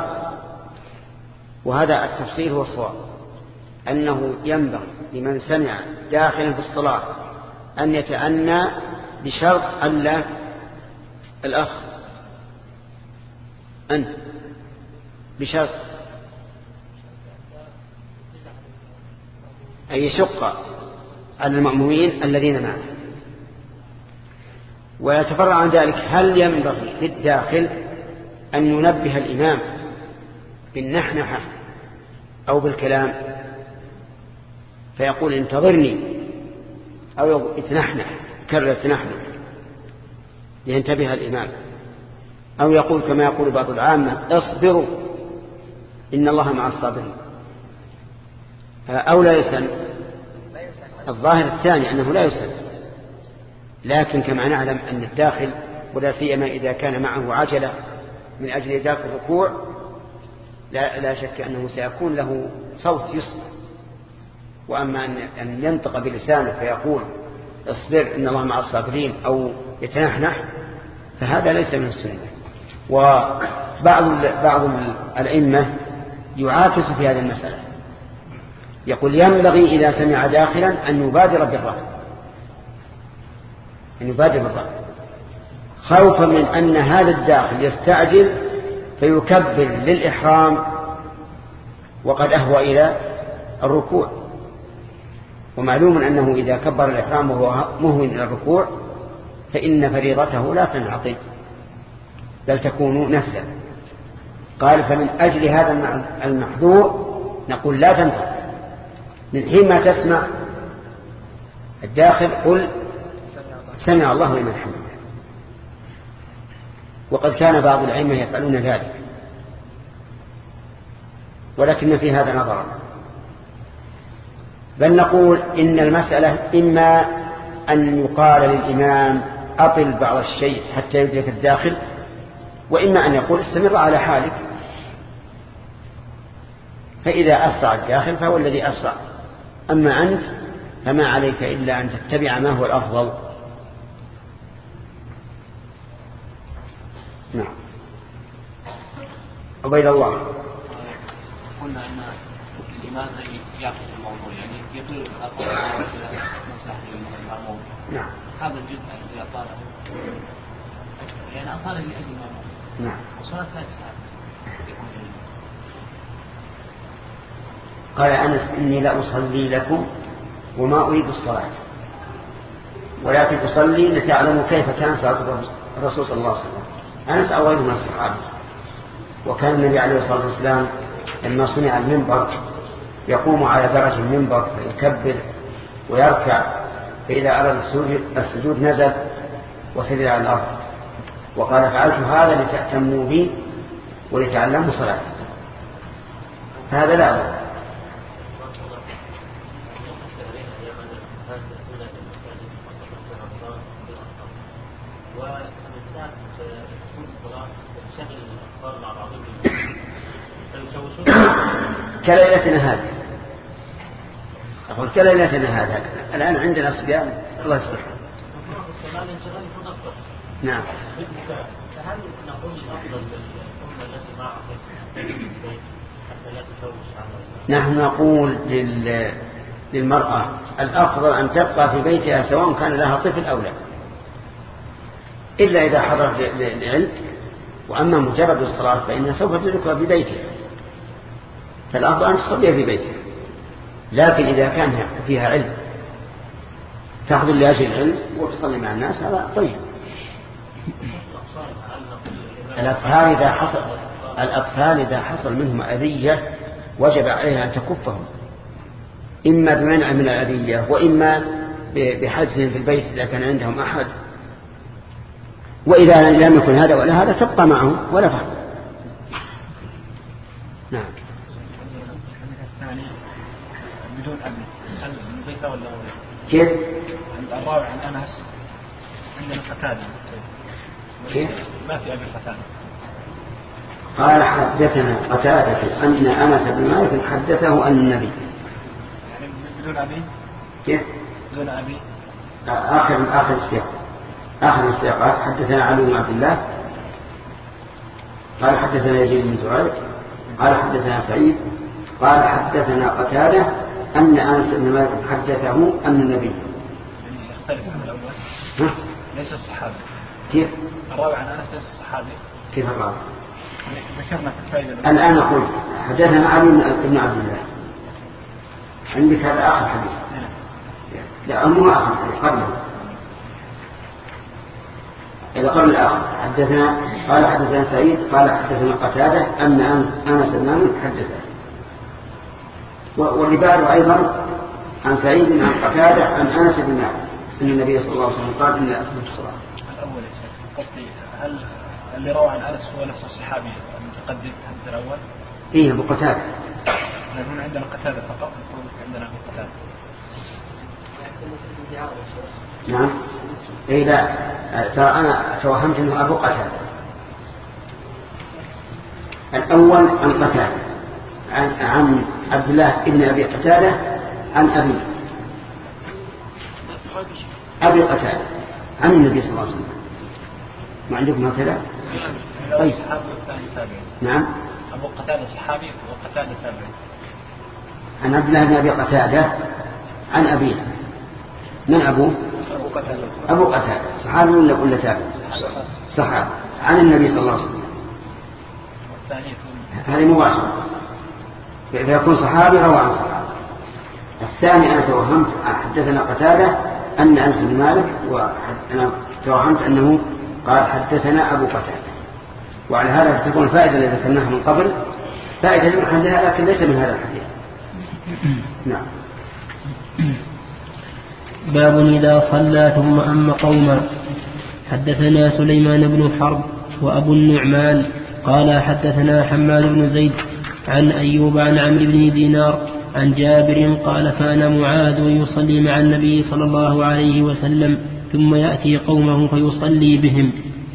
وهذا التفصيل هو الصواب، أنه ينبغي لمن سمع داخلا في الصلاة أن يتأنى بشرط ألا الأخ أنت بشرط أن يشق على المأمومين الذين معه. ويتفرع عن ذلك هل ينبغي للداخل أن ينبه الإمام بالنحنحة أو بالكلام فيقول انتظرني أو يتنحنح كرر يتنحنح، لينتبه الإمام، أو يقول كما يقول بعض العامة اصبروا إن الله مع الصابرين، أو لا يسأل. الظاهر الثاني أنه لا يسأل، لكن كما نعلم أن الداخل ولا سيما إذا كان معه عجلة من أجل إدراك الركوع لا, لا شك أنه سيكون له صوت يصبر. وأما أن ينطق بلسانه فيقول اصبر إن الله مع الصابرين أو يتنحنح فهذا ليس من السنة. وبعض بعض الأئمة يعاكس في هذه المسألة، يقول ينبغي إذا سمع داخلا أن يبادر بالرفع، أن يبادر بالرفع خوفا من أن هذا الداخل يستعجل فيكبر للإحرام وقد أهوى إلى الركوع. ومعلوم أنه إذا كبر الإحرام وهو مهون إلى الركوع فإن فريضته لا تنعقد بل تكون نفلا. قال فمن أجل هذا المحذور نقول لا تنفع، من حين ما تسمع الداخل قل سمع الله لمن حمده. وقد كان بعض الأئمة يفعلون ذلك، ولكن في هذا نظر. بل نقول إن المسألة إما أن يقال للإمام أطل بعض الشيء حتى يدرك الداخل، وإما أن يقول استمر على حالك، فإذا أسرع الداخل فهو الذي أسرع، أما أنت فما عليك إلا أن تتبع ما هو الأفضل. نعم. عبيد الله. قلنا أن الإمام يعكس الموضوع، يعني يطير الأقوال إلى مصلحة المأموم. نعم. هذا الجزء الذي أطاله يعني أطال لأجل المأموم. نعم. وصلاة لا تساعد. قال أنس إني لا أصلي لكم وما أريد الصلاة، ولكن أصلي لتعلموا كيف كان صلاة الرسول صلى الله عليه وسلم. أنس أول من الصحابة، وكان النبي عليه الصلاة والسلام لما صنع المنبر يقوم على درج المنبر فيكبر ويركع، فإذا أراد السجود نزل وسجد على الأرض، وقال فعلت هذا لتأتموا بي ولتعلموا صلاة. هذا لا أبدا. كليلتنا هذه أقول كليلتنا هذا الآن عندنا صبيان الله يستر. نعم. فهل نقول الأفضل للأمة التي معها حتى لا تشوش على؟ نحن نقول لل... للمرأة الأفضل أن تبقى في بيتها سواء كان لها طفل أو لا، إلا إذا حضرت العلم. وأما مجرد الصلاة فإنها سوف تدركها في بيتها، فالأفضل أن تصليها في بيتها. لكن إذا كان فيها علم تحضر لأجل العلم وتصلي مع الناس هذا طيب. الأطفال إذا حصل الأطفال إذا حصل منهم أذية وجب عليها أن تكفهم، إما بمنع من الأذية وإما بحجزهم في البيت إذا كان عندهم أحد. وإذا لم يكن هذا ولا هذا تبقى معهم ولا فرق. نعم. بدون أبي هل بيته ولا كيف؟ الراوي عن أنس عندنا قتادة كيف؟ ما في أبي قتادة. قال حدثنا قتادة أن أنس بن مالك حدثه أن النبي يعني بدون أبي. كيف؟ بدون أبي. آخر آخر السياق آخر السياقات حدثنا علي بن عبد الله قال حدثنا يزيد بن زريع قال حدثنا سعيد قال حدثنا قتادة أن أنس بن مالك حدثه أن النبي. يختلف عن الأول. ها؟ ليس الصحابي. كيف؟ الراوي عن أنس ليس الصحابي. كيف الراوي؟ ذكرنا في الفائدة. الآن أقول حدثنا علي بن عبد الله. عندك هذا آخر حديث. لا أمه آخر حديث قبله. إذا قبل الآخر حدثنا قال حدثنا سعيد قال حدثنا قتادة أن أنس بن مالك حدثه، والرباط أيضا عن سعيد عن قتادة عن أنس بن مالك أن النبي صلى الله عليه وسلم قال إن أسلم الصلاة. الأول قصدي هل اللي روى عن أنس هو نفس الصحابي المتقدم الحديث الأول؟ إيه أبو قتادة. هنا عندنا قتادة فقط، عندنا أبو قتادة. نعم. إيه لا ترى أنا توهمت أنه أبو قتادة. الأول عن قتادة عن, عن عبد الله ابن أبي قتادة عن أبي أبي قتادة عن النبي صلى الله عليه وسلم. ما عندكم هكذا؟ طيب. نعم. أبو قتادة صحابي وقتادة تابعي. عن عبد الله بن أبي قتادة عن أبيه. من أبوه؟ أبو قتادة. أبو قتادة صحابي ولا ولا تابعي؟ صحابي عن النبي صلى الله عليه وسلم. هذه مباشرة. فإذا يكون صحابي روى عن صحابي. الثاني أنا توهمت حدثنا قتادة أن أنس بن مالك، وأنا توهمت أنه قال حدثنا أبو قتادة. وعلى هذا تكون الفائدة التي ذكرناها من قبل فائدة لمحلها لكن ليس من هذا الحديث. نعم. باب إذا صلى ثم أم قوما. حدثنا سليمان بن حرب وأبو النعمان قال حدثنا حماد بن زيد عن أيوب عن عمرو بن دينار عن جابر قال كان معاذ يصلي مع النبي صلى الله عليه وسلم ثم يأتي قومه فيصلي بهم.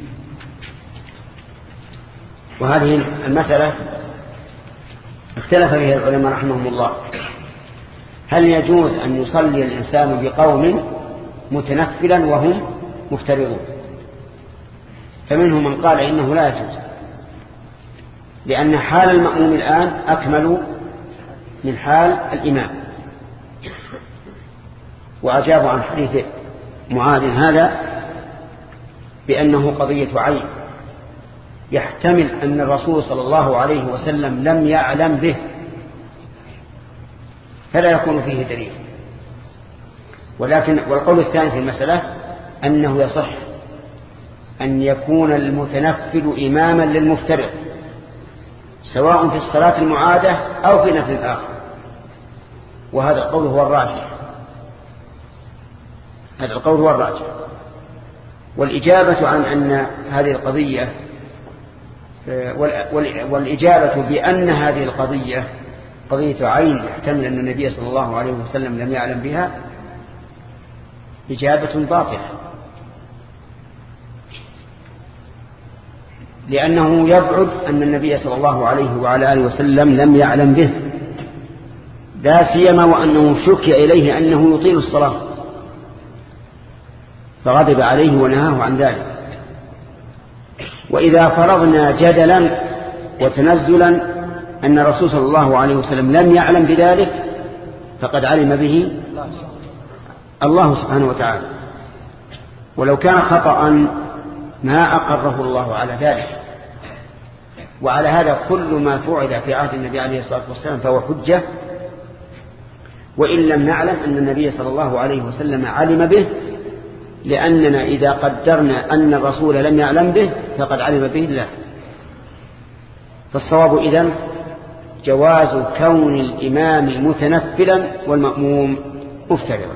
وهذه المسألة اختلف فيها العلماء رحمهم الله، هل يجوز أن يصلي الإنسان بقوم متنفلا وهم مفترضون؟ فمنهم من قال إنه لا يجوز، لأن حال المأموم الآن أكمل من حال الإمام. وأجابوا عن حديث معاذ هذا بأنه قضية عين، يحتمل أن الرسول صلى الله عليه وسلم لم يعلم به فلا يكون فيه دليل. ولكن والقول الثاني في المسألة أنه يصح أن يكون المتنفل إماما للمفترض سواء في الصلاة المعادة أو في نفل الآخر، وهذا القول هو الراجح. هذا القول هو الراجح. والإجابة عن أن هذه القضية والإجابة بأن هذه القضية قضية عين يحتمل أن النبي صلى الله عليه وسلم لم يعلم بها إجابة باطلة، لأنه يبعد أن النبي صلى الله عليه وعلى آله وسلم لم يعلم به، لا سيما وأنه شكي إليه أنه يطيل الصلاة فغضب عليه ونهاه عن ذلك. وإذا فرضنا جدلا وتنزلا أن الرسول صلى الله عليه وسلم لم يعلم بذلك فقد علم به الله سبحانه وتعالى، ولو كان خطأ ما أقره الله على ذلك. وعلى هذا كل ما فعل في عهد النبي عليه الصلاة والسلام فهو حجة، وإن لم نعلم أن النبي صلى الله عليه وسلم علم به، لأننا إذا قدرنا أن الرسول لم يعلم به فقد علم به الله. فالصواب إذن جواز كون الإمام متنفلا والمأموم مفترضا.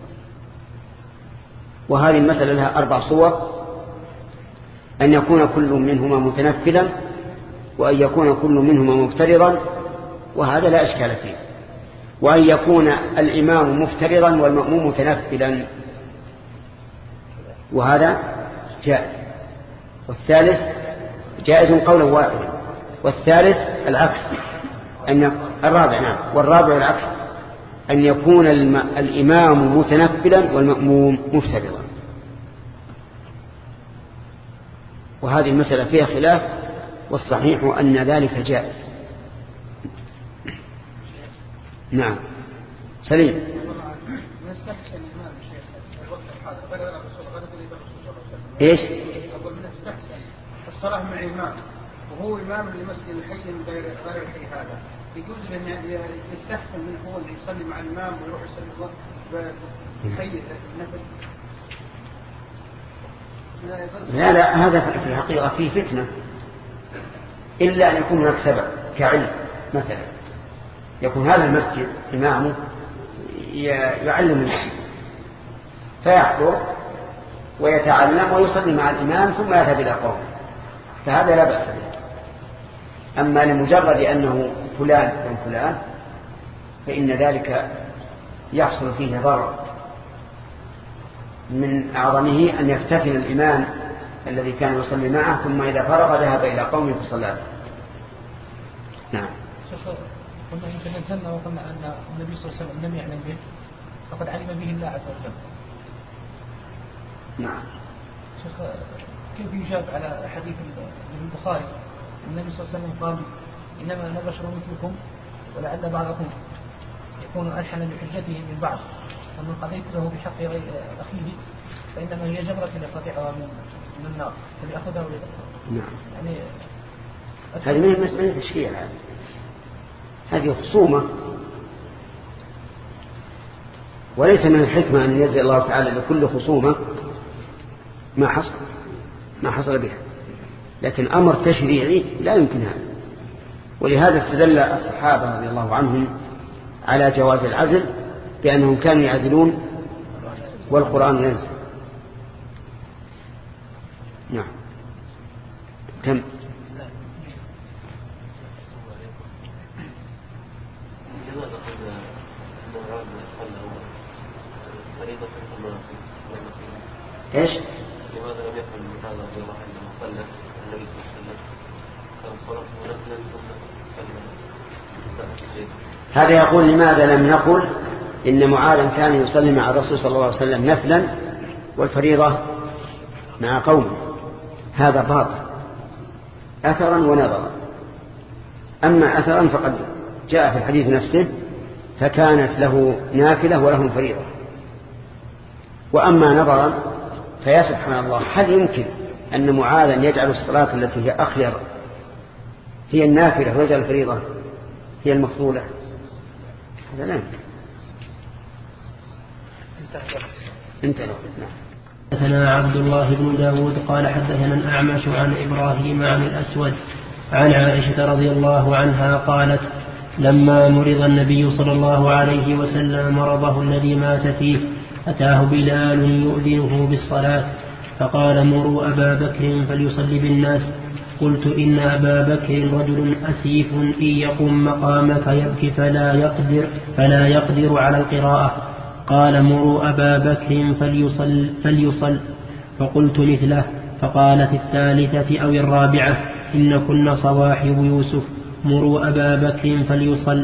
وهذه المسألة لها أربع صور: أن يكون كل منهما متنفلا، وأن يكون كل منهما مفترضا، وهذا لا إشكال فيه، وأن يكون الإمام مفترضا والمأموم متنفلا، وهذا جائز. والثالث جائز قولا واحدا. والثالث العكس، أن الرابع نعم والرابع العكس، أن يكون الإمام متنفلا والمأموم مفترضا. وهذه المسألة فيها خلاف، والصحيح أن ذلك جائز. نعم سليم. ايش؟ أقول من استحسن الصلاة مع إمام وهو إمام لمسجد الحي من غير غير الحي هذا، يجوز أن يستحسن منه هو اللي يصلي مع الإمام ويروح يصلي بحي النفل؟ لا لا، هذا في الحقيقة فيه فتنة، إلا أن يكون هناك سبب كعلم. مثلا يكون هذا المسجد إمامه يعلم الناس فيحضر ويتعلم ويصلي مع الإمام ثم يذهب إلى قومه، فهذا لا بأس به. أما لمجرد أنه فلان بن فلان فإن ذلك يحصل فيه ضرر من أعظمه أن يفتتن الإمام الذي كان يصلي معه ثم إذا فرغ ذهب إلى قومه فصلى. نعم. قلنا إن تنزلنا وقلنا أن النبي صلى الله عليه وسلم لم يعلم به فقد علم به الله عز وجل. نعم. شيخ كيف يجاب على حديث البخاري النبي صلى الله عليه وسلم قال إنما أنا بشر مثلكم ولعل بعضكم يكون ألحن بحجته من بعض فمن قضيت له بحق غير أخيه فإنما هي جبرة يقطعها من النار فليأخذها ويتأخذ. نعم. يعني هذه من مسألة تشريع، هذه خصومة، وليس من الحكمة أن يجزي الله تعالى لكل خصومة ما حصل ما حصل بها، لكن أمر تشريعي لا يمكن هذا. ولهذا استدل الصحابة رضي الله عنهم على جواز العزل بأنهم كانوا يعزلون والقرآن ينزل. نعم. كم ايش؟ لماذا لم يفعل هذا رضي الله عنه صلى النبي صلى الله عليه وسلم كان صلاته نفلا ثم صلى؟ هذا يقول لماذا لم نقل إن معاذ كان يصلي مع الرسول صلى الله عليه وسلم نفلا والفريضة مع قومه؟ هذا باطل أثرا ونظرا. أما أثرا فقد جاء في الحديث نفسه فكانت له نافلة وله فريضة. وأما نظرا فيا سبحان الله، هل يمكن أن معاذا يجعل الصلاة التي هي أخير هي النافلة ويجعل الفريضة هي المفضولة؟ هذا لا يمكن. انتهى. حدثنا عبد الله بن داود قال حدثنا الأعمش عن إبراهيم عن الأسود عن عائشة رضي الله عنها قالت لما مرض النبي صلى الله عليه وسلم مرضه الذي مات فيه أتاه بلال يؤذنه بالصلاة فقال مروا أبا بكر فليصلي بالناس. قلت إن أبا بكر رجل أسيف إن يقوم مقامك يبكي فلا يقدر, فلا يقدر على القراءة. قال مروا أبا بكر فليصل, فليصل فقلت مثله. فقالت الثالثة أو الرابعة إن كنا صواحب يوسف مروا أبا بكر فليصل.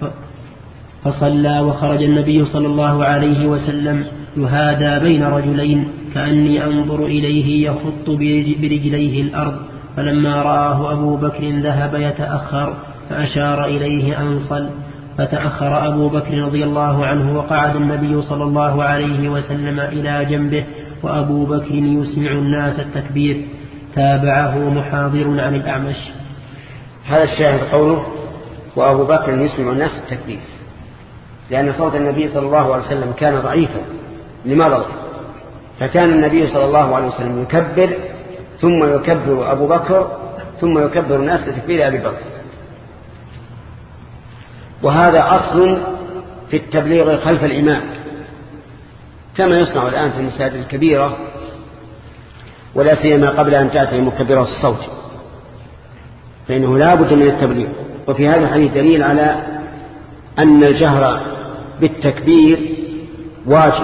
فصلى وخرج النبي صلى الله عليه وسلم يهادى بين رجلين كأني أنظر إليه يخط برجليه الأرض. فلما رآه أبو بكر ذهب يتأخر فأشار إليه أن صل. فتأخر أبو بكر رضي الله عنه وقعد النبي صلى الله عليه وسلم إلى جنبه وأبو بكر يسمع الناس التكبير. تابعه محاضر عن الأعمش. هذا الشاهد قوله وأبو بكر يسمع الناس التكبير، لأن صوت النبي صلى الله عليه وسلم كان ضعيفا لمرض، فكان النبي صلى الله عليه وسلم يكبر ثم يكبر أبو بكر ثم يكبر الناس لتكبير أبي بكر. وهذا أصل في التبليغ خلف الإمام كما يصنع الآن في المساجد الكبيرة، ولا سيما قبل أن تأتي مكبرة الصوت، فإنه لا بد من التبليغ. وفي هذا الحديث دليل على أن الجهر بالتكبير واجب،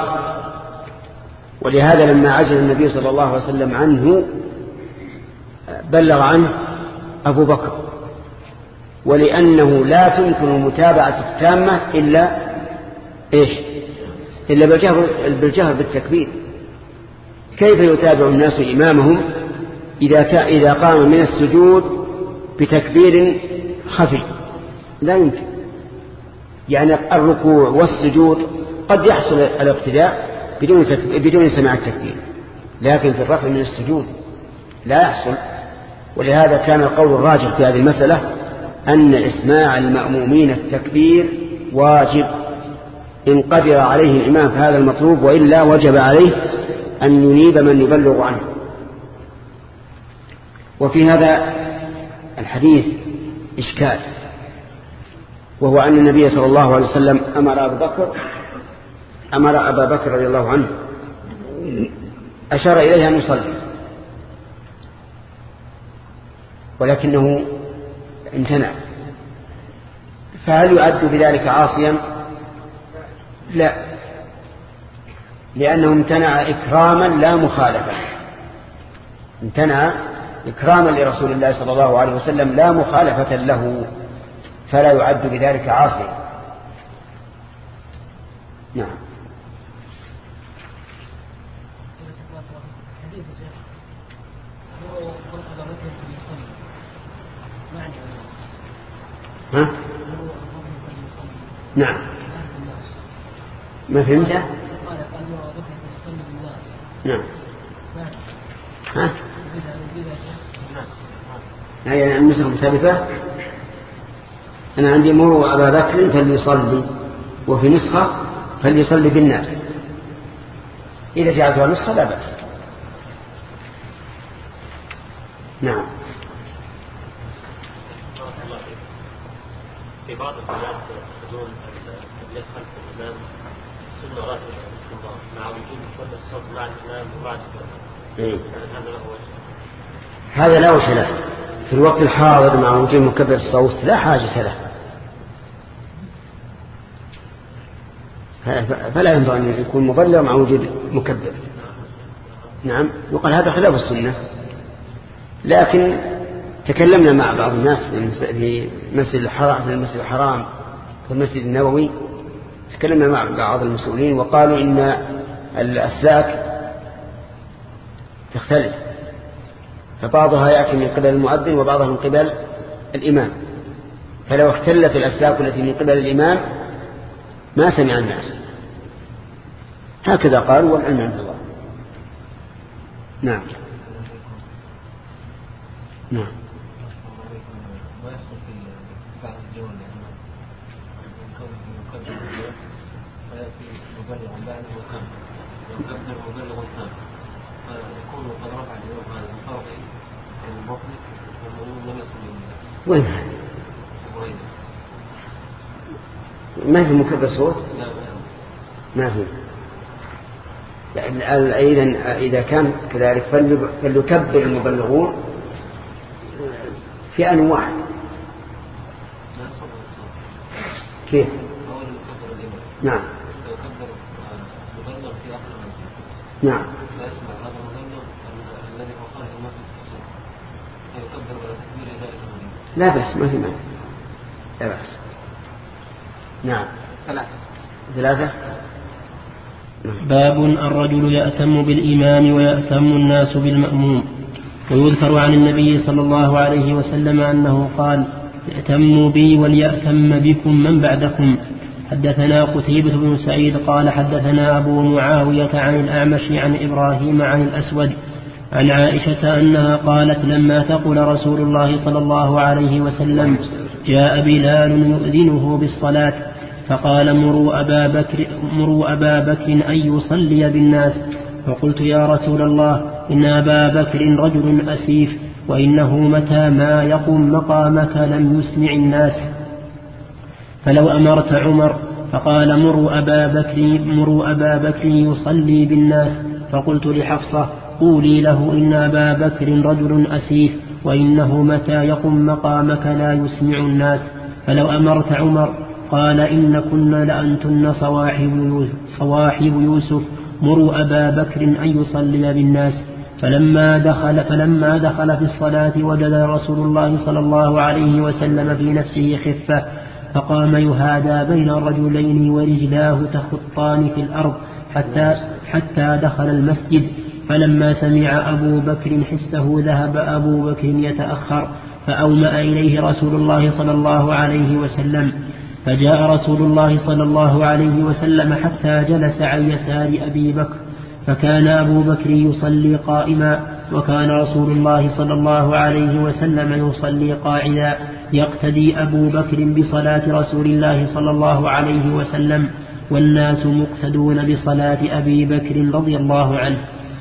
ولهذا لما عجز النبي صلى الله عليه وسلم عنه بلغ عنه أبو بكر، ولأنه لا تمكن المتابعة التامة إلا إيش؟ إلا بالجهر, بالجهر بالتكبير. كيف يتابع الناس إمامهم إذا إذا قام من السجود بتكبير خفي؟ لا يمكن. يعني الركوع والسجود قد يحصل الاقتداء بدون بدون سماع التكبير، لكن في الرفع من السجود لا يحصل. ولهذا كان القول الراجح في هذه المسألة أن إسماع المأمومين التكبير واجب إن قدر عليه الإمام في هذا المطلوب، وإلا وجب عليه أن ينيب من يبلغ عنه. وفي هذا الحديث إشكال، وهو أن النبي صلى الله عليه وسلم أمر أبا بكر أمر أبا بكر رضي الله عنه أشار إليها أن يصلي ولكنه امتنع، فهل يعد بذلك عاصيا؟ لا، لأنه امتنع إكراما لا مخالفة، امتنع إكراما لرسول الله صلى الله عليه وسلم لا مخالفة له، فلا يعد بذلك عاصيا. نعم. ها؟ نعم. ما فهمت؟ نعم. ها؟ هي النسخة المسابقة. أنا عندي مروا أبا بكر فليصلي، وفي نسخة فليصلي بالناس. إذا جعلتها نسخة لا بأس. نعم. في بعض البلاد يقولون التبليغ خلف الإمام سنة راتبة باستمرار مع وجود مكبر الصوت مع الإمام وبعد الإمام. هذا له وجه؟ هذا لا وجه له. في الوقت الحاضر مع وجود مكبر الصوت لا حاجة له، فلا ينبغي أن يكون مبلغ مع وجود مكبر. نعم. يقال هذا خلاف السنة، لكن تكلمنا مع بعض الناس في مسجد الحرام في المسجد الحرام في المسجد النبوي، تكلمنا مع بعض المسؤولين وقالوا إن الأسلاك تختلف، فبعضها يأتي من قبل المؤذن وبعضها من قبل الإمام، فلو اختلت الأسلاك التي من قبل الإمام ما سمع الناس. هكذا قالوا والعلم عند الله. نعم. نعم. ما يحصل في بعض الدول فيأتي مبلغ بعده وكم يكبر مبلغ كم فيكون قد رفع اليوم هذا الفرق عن المطلق والمؤمن لم يصل إليه. وين هذا؟ ما في مكبر صوت؟ لا ما في. إذا إذا كان كذلك فليكبر المبلغون في آن واحد. كيف؟ نعم. نعم. لا بأس، ما في مانع، لا بأس. نعم. ثلاثة. ثلاثة. باب الرجل يأتم بالإمام ويأتم الناس بالمأموم. ويذكر عن النبي صلى الله عليه وسلم أنه قال: ائتموا بي وليأتم بكم من بعدكم. حدثنا قتيبة بن سعيد قال حدثنا أبو معاوية عن الأعمش عن إبراهيم عن الأسود عن عائشة أنها قالت: لما ثقل رسول الله صلى الله عليه وسلم جاء بلال يؤذنه بالصلاة فقال: مروا أبا بكر, مروا أبا بكر أن يصلي بالناس. فقلت: يا رسول الله، إن أبا بكر رجل أسيف، وإنه متى ما يقوم مقامك لم يسمع الناس، فلو أمرت عمر. فقال: مروا أبا بكر, مروا أبا بكر يصلي بالناس. فقلت لحفصة: قولي له إن أبا بكر رجل أسيف، وإنه متى يقوم مقامك لا يسمع الناس، فلو أمرت عمر. قال: إن كنا لأنتن صواحب, صواحب يوسف، مروا أبا بكر أن يصلي بالناس. فلما دخل, فلما دخل في الصلاة وجد رسول الله صلى الله عليه وسلم في نفسه خفة، فقام يهادى بين الرجلين ورجلاه تخطان في الأرض حتى, حتى دخل المسجد. فلما سمع أبو بكر حسه ذهب أبو بكر يتأخر، فأومأ إليه رسول الله صلى الله عليه وسلم. فجاء رسول الله صلى الله عليه وسلم حتى جلس عن يسار أبي بكر، فكان أبو بكر يصلي قائما، وكان رسول الله صلى الله عليه وسلم يصلي قاعدا، يقتدي أبو بكر بصلاة رسول الله صلى الله عليه وسلم، والناس مقتدون بصلاة أبي بكر رضي الله عنه.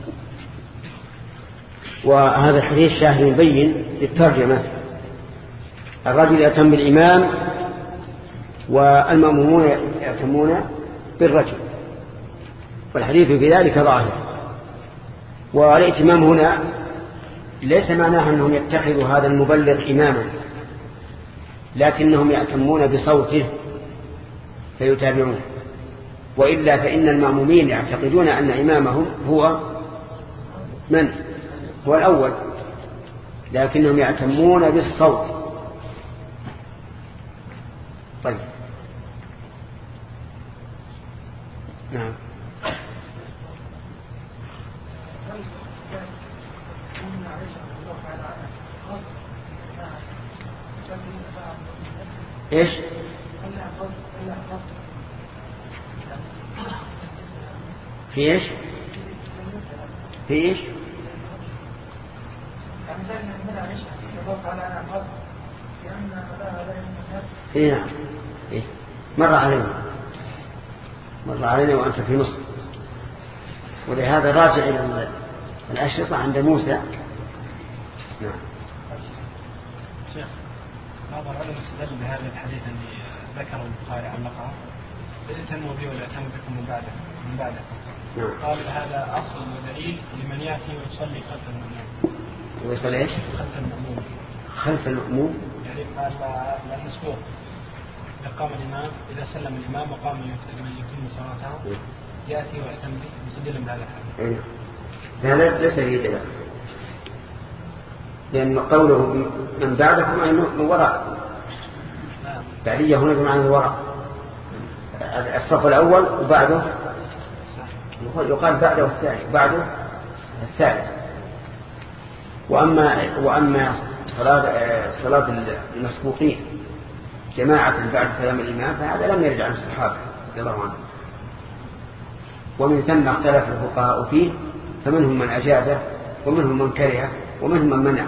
وهذا الحديث شاهد مبين للترجمة. الرجل يأتم بالإمام والمأمومون يأتمون بالرجل، والحديث في ذلك ظاهر، والائتمام هنا ليس معناه أنهم يتخذوا هذا المبلغ إماما، لكنهم يأتمون بصوته فيتابعون، وإلا فإن المأمومين يعتقدون أن إمامهم هو من؟ هو الأول، لكنهم يعتمون بالصوت. طيب نعم. ايش في ايش في ايش ايه نعم إيه؟ مر علينا مر علينا وأنت في مصر، ولهذا راجع إلى الأشرطة عند موسى. نعم. شيخ بعض العلماء استدل بهذا الحديث اللي ذكره البخاري عن مقعد ائتموا بي ولا ائتموا بكم من بعده من بعده. نعم. قال هذا أصل ودليل لمن يأتي ويصلي خلف المأموم. ويصلي ايش؟ خلف المأموم. خلف المأموم. يعني قال المسبوق إذا قام الإمام إذا سلم الإمام وقام من يتم صلاته يأتي ويأتم به مستدلا بهذا الحديث. هذا ليس فيه دليل، لأن قوله من بعدكم أي من وراء. بعدية هنا بمعنى الوراء، الصف الأول وبعده يقال بعده الثاني بعده الثالث. وأما وأما صلاة صلاة المسبوقين جماعة بعد سلام الإمام فهذا لم يرد عن الصحابة رضي الله عنهم، ومن ثم اختلف الفقهاء فيه، فمنهم من أجازه ومنهم من كره ومنهم من منع.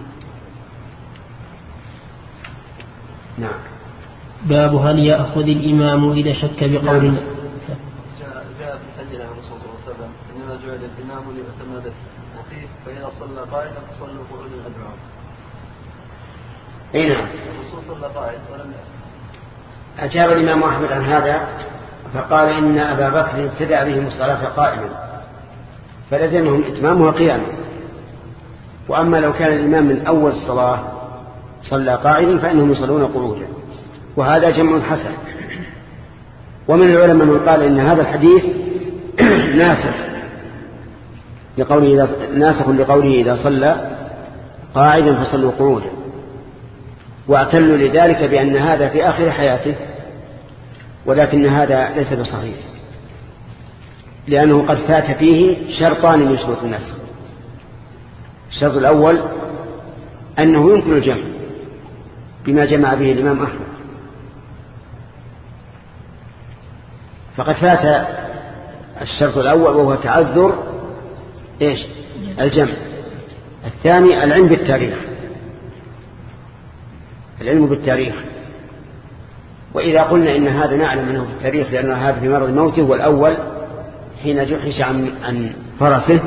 نعم. باب هل يأخذ الإمام إذا شك بقول نعم. جاء في الحديث عن الرسول صلى الله عليه وسلم إنما جعل الإمام ليؤتم به، وفيه فإذا صلى قائدا فصلوا قعودا الأدراك. أي نعم. الرسول صلى قائد ولم أجاب الإمام أحمد عن هذا فقال إن أبا بكر ابتدأ بهم الصلاة قائما فلزمهم إتمامها قياما، وأما لو كان الإمام من أول الصلاة صلى قائدا فإنهم يصلون قعودا، وهذا جمع حسن. ومن العلماء من قال إن هذا الحديث ناسخ لقوله إذا ناسخ لقوله إذا صلى قاعدا فصلوا قعودا، واعتلوا لذلك بأن هذا في آخر حياته، ولكن هذا ليس بصحيح، لأنه قد فات فيه شرطان من شروط النسخ. الشرط الأول أنه يمكن الجمع بما جمع به الإمام أحمد، فقد فات الشرط الأول وهو تعذر إيش الجمع. الثاني العلم بالتاريخ، العلم بالتاريخ. وإذا قلنا إن هذا نعلم أنه بالتاريخ لأن هذا في مرض موته، والأول حين جحش عن, عن فرسه،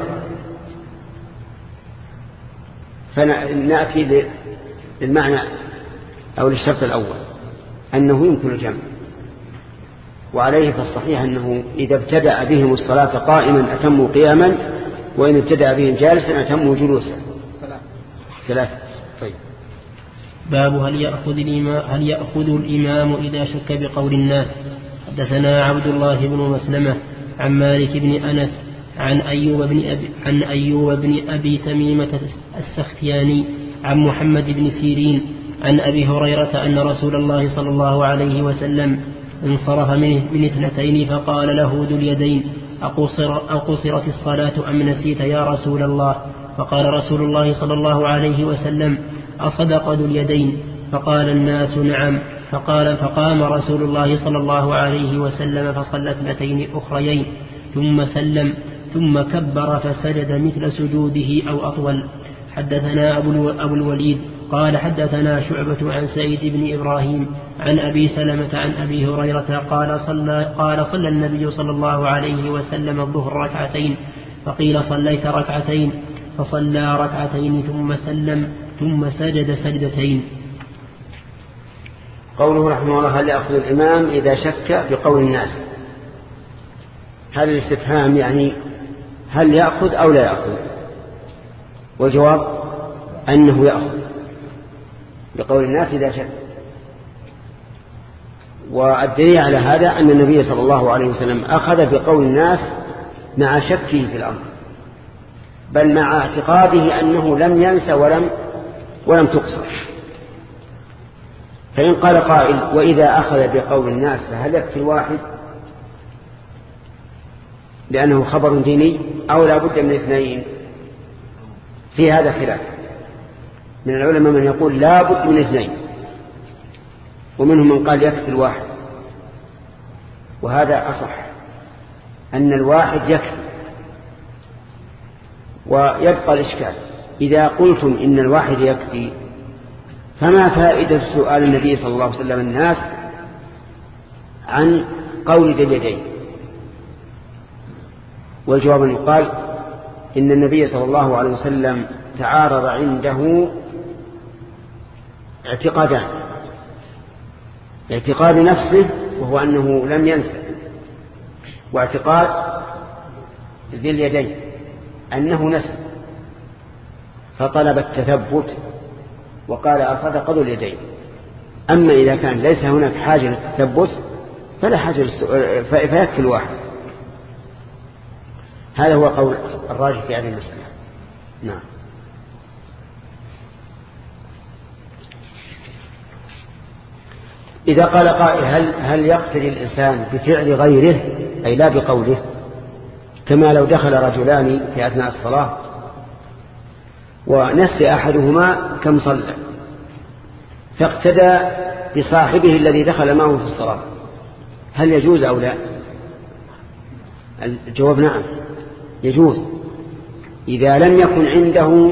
فنأتي للمعنى أو للشرط الأول أنه يمكن الجمع، وعليه فالصحيح أنه إذا ابتدأ بهم الصلاة قائما أتموا قياما، وإن ابتدأ بهم جالسا أتموا جلوسا. ثلاثة. طيب. باب هل يأخذ الإمام, هل يأخذ الإمام إذا شك بقول الناس. حدثنا عبد الله بن مسلمة عن مالك بن أنس عن أيوب بن أبي, عن أيوب بن أبي تميمة السختياني عن محمد بن سيرين عن أبي هريرة أن رسول الله صلى الله عليه وسلم انصرف منه من اثنتين فقال له ذو اليدين أقصر أقصرت الصلاة أم نسيت يا رسول الله؟ فقال رسول الله صلى الله عليه وسلم أصدق ذو اليدين؟ فقال الناس نعم. فقال فقام رسول الله صلى الله عليه وسلم فصلى اثنتين أخريين ثم سلم ثم كبر فسجد مثل سجوده أو أطول. حدثنا أبو الوليد قال حدثنا شعبة عن سعيد بن إبراهيم عن أبي سلمة عن أبي هريرة قال صلى, قال صلى النبي صلى الله عليه وسلم الظهر ركعتين، فقيل صليت ركعتين، فصلى ركعتين ثم سلم ثم سجد سجدتين. قوله رحمه الله هل يأخذ الإمام إذا شك بقول الناس، هذا الاستفهام يعني هل يأخذ أو لا يأخذ؟ والجواب أنه يأخذ بقول الناس إذا شك. والدليل على هذا أن النبي صلى الله عليه وسلم أخذ بقول الناس مع شكه في الأمر، بل مع اعتقاده أنه لم ينس ولم ولم تقصر. فإن قال قائل وإذا أخذ بقول الناس فهل يكفي الواحد لأنه خبر ديني أو لا بد من اثنين؟ في هذا خلاف من العلماء، من يقول لا بد من اثنين، ومنهم من قال يكفي الواحد، وهذا أصح أن الواحد يكفي. ويبقى الإشكال إذا قلتم إن الواحد يكفي فما فائدة سؤال النبي صلى الله عليه وسلم الناس عن قول ذي اليدين؟ والجواب أن يقال إن النبي صلى الله عليه وسلم تعارض عنده اعتقادان: اعتقاد نفسه وهو أنه لم ينسى، واعتقاد ذي اليدين أنه نسى، فطلب التثبت وقال أصدق ذو اليدين. أما إذا كان ليس هناك حاجة للتثبت فلا حاجة للسؤال، فيكفي الواحد. هذا هو قول الراجح في هذه المسألة. نعم. إذا قال قائل هل, هل يقتدي الإنسان بفعل غيره أي لا بقوله، كما لو دخل رجلان في أثناء الصلاة ونسي أحدهما كم صلى فاقتدى بصاحبه الذي دخل معه في الصلاة، هل يجوز أو لا؟ الجواب نعم يجوز، إذا لم يكن عنده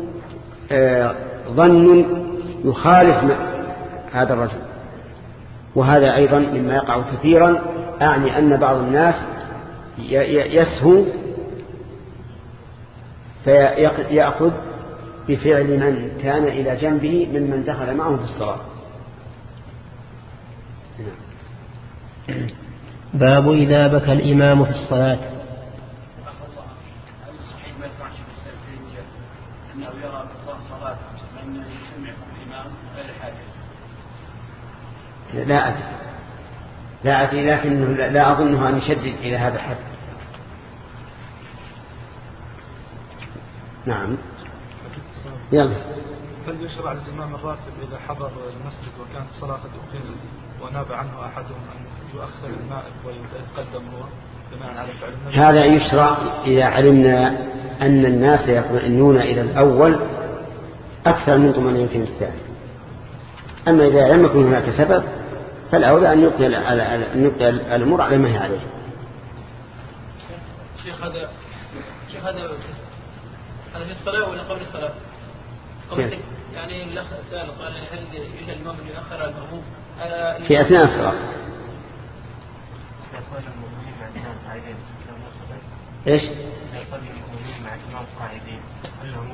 ظن يخالف هذا الرجل. وهذا أيضا مما يقع كثيرا، أعني أن بعض الناس يسهو فيأخذ بفعل من كان إلى جنبه ممن دخل معه في الصلاة. باب إذا بكى الإمام في الصلاة. لا أدري لا أدري لكن لا أظنها أن يشدد إلى هذا الحد. نعم. يلا. هل يشرع للإمام الراتب إذا حضر المسجد وكانت الصلاة قد أقيمت وناب عنه أحدهم أن يؤخر النائب ويتقدم هو بناء على فعل النبي؟ هذا يشرع إذا علمنا أن الناس يطمئنون إلى الأول أكثر من طمأنينة الثاني. أما إذا لم يكن هناك سبب فالأولى أن يبقي الأمور على ما هي عليه. شيخ هذا شيخ هذا هذا في الصلاة ولا قبل الصلاة؟ قبل يعني الأخ سأل قال هل يجوز الإمام أن يؤخر المأموم في أثناء الصلاة؟ إيش؟ يصلي المؤمنين مع الإمام قاعدين هل هم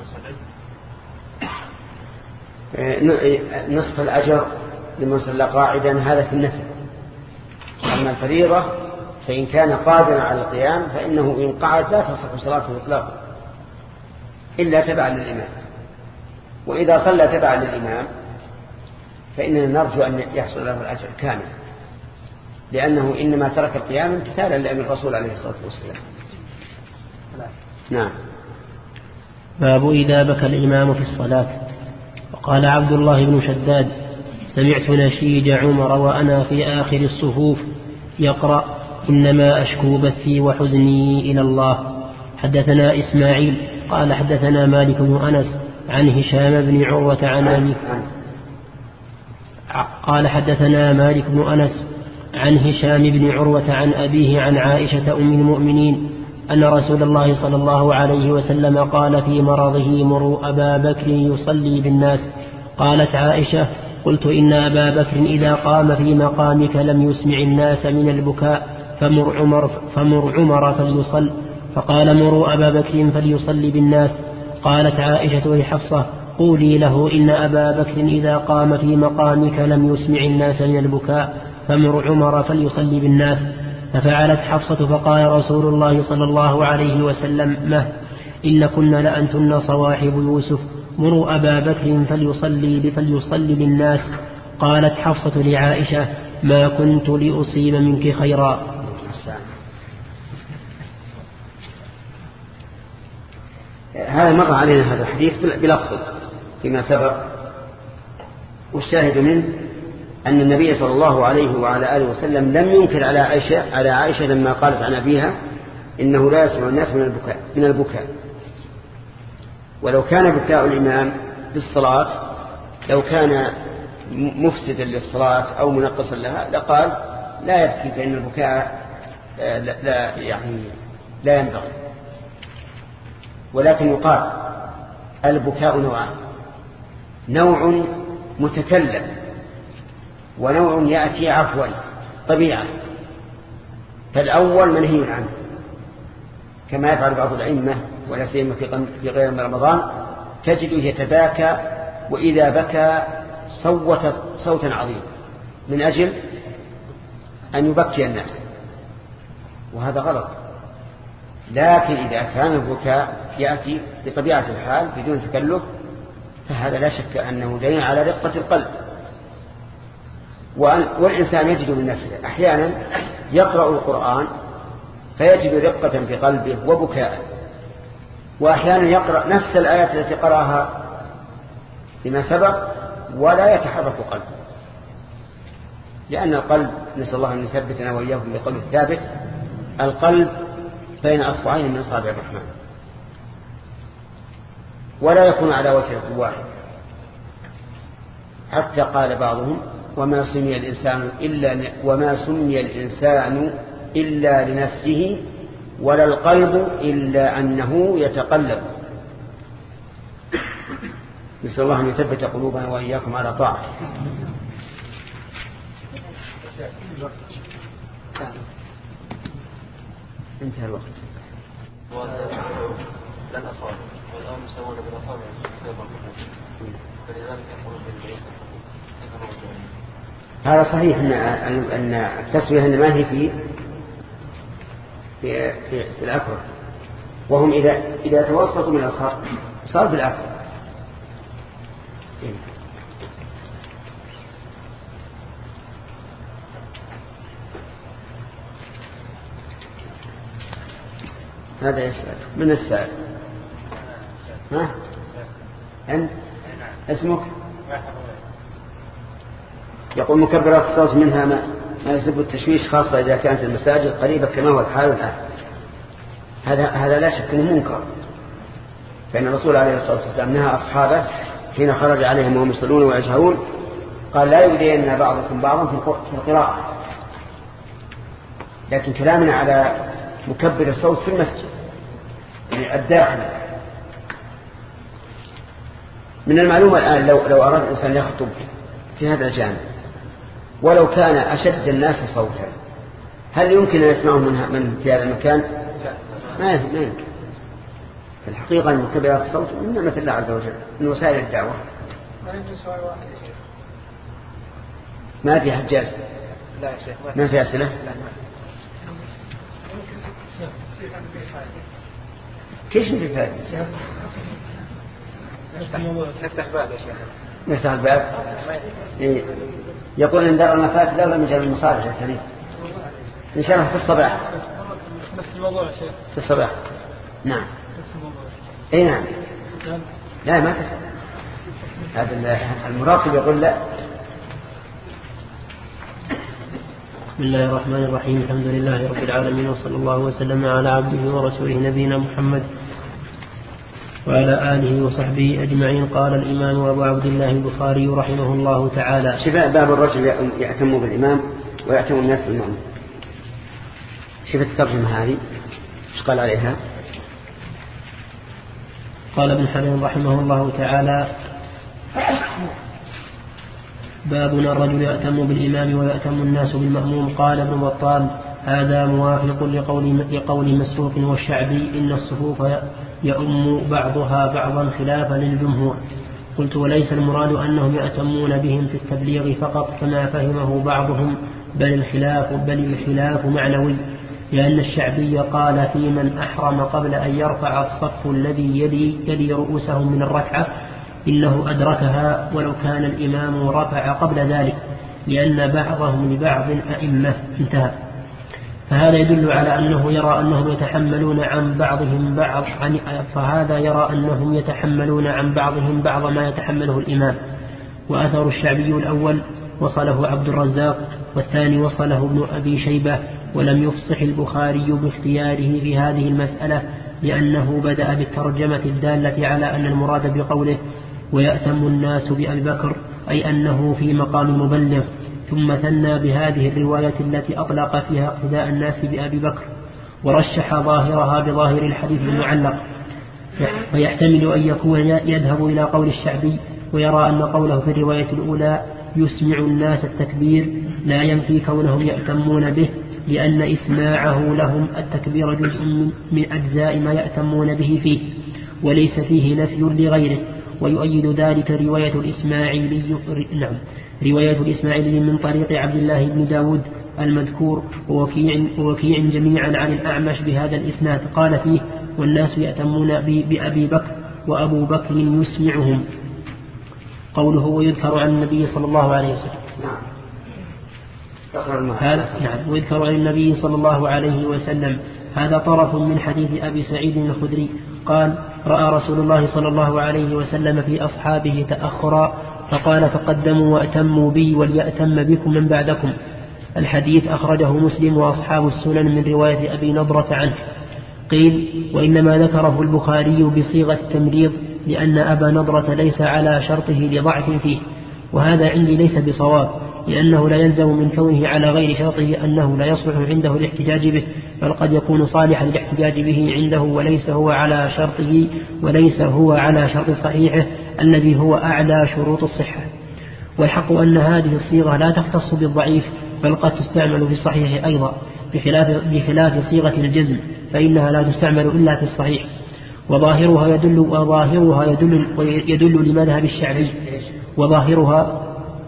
مسدد؟ نصف الأجر لمن صلى قاعدا هذا في النفل. أما الفريضة فإن كان قادرا على القيام فإنه إن قعد لا تصح صلاته إطلاقا إلا تبعا للإمام. وإذا صلى تبعا للإمام فإننا نرجو أن يحصل له الأجر كامل، لأنه إنما ترك القيام امتثالا لأمر الرسول عليه الصلاة والسلام. نعم. باب إذا بكى الإمام في الصلاة. وقال عبد الله بن شداد: سمعت نشيج عمر وأنا في آخر الصفوف يقرأ: إنما أشكو بثي وحزني إلى الله. حدثنا إسماعيل قال حدثنا مالك بن أنس عن هشام بن عروة عن أبي قال حدثنا مالك بن أنس عن هشام بن عروة عن أبيه عن عائشة أم المؤمنين أن رسول الله صلى الله عليه وسلم قال في مرضه: مروا أبا بكر يصلي بالناس. قالت عائشة: قلت إن أبا بكر إذا قام في مقامك لم يسمع الناس من البكاء فمر عمر, فمر عمر فليصل. فقال: مروا أبا بكر فليصلي بالناس. قالت عائشة لحفصة: قولي له إن أبا بكر إذا قام في مقامك لم يسمع الناس من البكاء فمر عمر فليصلي بالناس. ففعلت حفصة فقال رسول الله صلى الله عليه وسلم مه إن كنا لأنتن صواحب يوسف مروا أبا بكر فليصلي فليصلي بالناس. قالت حفصة لعائشة ما كنت لأصيب منك خيرا. هذا مر علينا هذا الحديث بلفظ فيما سبق، والشاهد منه أن النبي صلى الله عليه وعلى آله وسلم لم ينكر على عائشة, على عائشة لما قالت عن أبيها إنه لا يسمع الناس من البكاء, من البكاء. ولو كان بكاء الإمام بالصلاة لو كان مفسدا للصلاة أو منقصا لها لقال لا يبكي فإن البكاء لا يعني لا ينبغي. ولكن يقال البكاء نوعان: نوع متكلم ونوع يأتي عفوا طبيعة. فالأول منهي عنه كما يفعل بعض الأئمة ولا سيما في غير رمضان، تجده يتباكى وإذا بكى صوت صوتا عظيما من أجل أن يبكي الناس، وهذا غلط. لكن إذا كان البكاء يأتي بطبيعة الحال بدون تكلف فهذا لا شك أنه دليل على رقة القلب. والإنسان يجد من نفسه أحيانا يقرأ القرآن فيجد رقة في قلبه وبكاء، وأحيانا يقرأ نفس الآيات التي قرأها فيما سبق ولا يتحرك قلبه، لأن القلب نسأل الله أن يثبتنا وإياكم بقول الثابت: القلب بين أصبعين من أصابع الرحمن، ولا يكون على وجه واحد. حتى قال بعضهم: وما سمي الإنسان إلا وما سمي الإنسان إلا لنفسه ولا القلب إلا أنه يتقلب. نسأل الله أن يثبت قلوبنا وإياكم على طاعته. انتهى الوقت. لن أصابه والآن يسوون بالأصابع فلذلك يقولون بالبيت. هذا صحيح أن أن التسوية إنما هي في في في, في الأكبر، وهم إذا إذا توسطوا من الخط صار بالأكبر. هذا يسأل من السائل؟ ها؟ أنت اسمك؟ يقول مكبرات الصوت منها ما, ما يسبب التشويش، خاصة إذا كانت المساجد قريبة كما هو الحال الآن. هذا هذا لا شك أنه منكر، فإن الرسول عليه الصلاة والسلام نهى أصحابه حين خرج عليهم وهم يصلون ويجهرون قال: لا يؤذين بعضكم بعضا في القراءة. لكن كلامنا على مكبر الصوت في المسجد يعني الداخل. من المعلومة الآن لو لو أراد الإنسان يخطب في هذا الجانب ولو كان أشد الناس صوتا، هل يمكن أن يسمعه من من في هذا المكان؟ ما يمكن. في الحقيقة المكبرات الصوت من نعمة الله عز وجل من وسائل الدعوة. ما في حجاج؟ لا يا شيخ. ما في أسئلة؟ كيش في فائدة؟ نفتح باب يا شيخ. نفتح الباب. إيه. يقول إن دار المفاسد لا من جل المصالح يا سليم. إن شاء الله في الصباح. نفس الموضوع يا شيخ. في الصباح. نعم. نفس الموضوع. أي نعم. لا ما تسأل. هذا المراقب يقول لا. بسم الله الرحمن الرحيم. الحمد لله رب العالمين، وصلى الله وسلم على عبده ورسوله نبينا محمد وعلى آله وصحبه أجمعين. قال الإمام أبو عبد الله البخاري رحمه الله تعالى: شفاء باب الرجل يأتم بالإمام ويأتم الناس بالمأموم. شفت الترجمة هذه ايش قال عليها؟ قال ابن حزم رحمه الله تعالى: بابنا الرجل يأتم بالإمام ويأتم الناس بالمأموم. قال ابن بطال: هذا موافق لقول, لقول مسروق والشعبي إن الصفوف يؤم بعضها بعضا خلافا للجمهور. قلت: وليس المراد أنهم يأتمون بهم في التبليغ فقط كما فهمه بعضهم، بل الخلاف, بل الخلاف معنوي، لأن الشعبي قال في من أحرم قبل أن يرفع الصف الذي يلي, يلي رؤوسهم من الركعة إنه أدركها ولو كان الإمام رفع قبل ذلك، لأن بعضهم لبعض أئمة. انتهى. فهذا يدل على أنه يرى أنهم يتحملون عن بعضهم بعض عن فهذا يرى أنهم يتحملون عن بعضهم بعض ما يتحمله الإمام. وأثر الشعبي الأول وصله عبد الرزاق، والثاني وصله ابن أبي شيبة، ولم يفصح البخاري باختياره في هذه المسألة، لأنه بدأ بالترجمة الدالة على أن المراد بقوله ويأتم الناس بأبي بكر أي أنه في مقام مبلغ، ثم ثنى بهذه الرواية التي أطلق فيها اقتداء الناس بأبي بكر، ورشح ظاهرها بظاهر الحديث المعلق، ويحتمل أن يكون يذهب إلى قول الشعبي ويرى أن قوله في الرواية الأولى يسمع الناس التكبير لا ينفي كونهم يأتمون به، لأن إسماعه لهم التكبير جزء من أجزاء ما يأتمون به فيه، وليس فيه نفي لغيره. ويؤيد ذلك رواية الإسماعيلي نعم رواية الإسماعيلي من طريق عبد الله بن داود المذكور ووكيع, ووكيع جميعا عن الأعمش بهذا الإسناد، قال فيه والناس يأتمون بأبي بكر وأبو بكر يسمعهم. قوله ويذكر عن النبي صلى الله عليه وسلم هذا نعم ويذكر عن النبي صلى الله عليه وسلم هذا طرف من حديث أبي سعيد الخدري قال رأى رسول الله صلى الله عليه وسلم في أصحابه تأخرا فقال تقدموا وأتموا بي وليأتم بكم من بعدكم. الحديث أخرجه مسلم وأصحاب السنن من رواية أبي نضرة عنه. قيل وإنما ذكره البخاري بصيغة التمريض لأن أبا نضرة ليس على شرطه لضعف فيه، وهذا عندي ليس بصواب، لأنه لا يلزم من كونه على غير شرطه أنه لا يصلح عنده الاحتجاج به، بل قد يكون صالحا للاحتجاج به عنده وليس هو على شرطه وليس هو على شرط صحيحه الذي هو أعلى شروط الصحة. والحق أن هذه الصيغة لا تختص بالضعيف، بل قد تستعمل في الصحيح أيضا، بخلاف, بخلاف صيغة الجزم فإنها لا تستعمل إلا في الصحيح. وظاهرها يدل وظاهرها يدل, يدل لمذهب الشعبي وظاهرها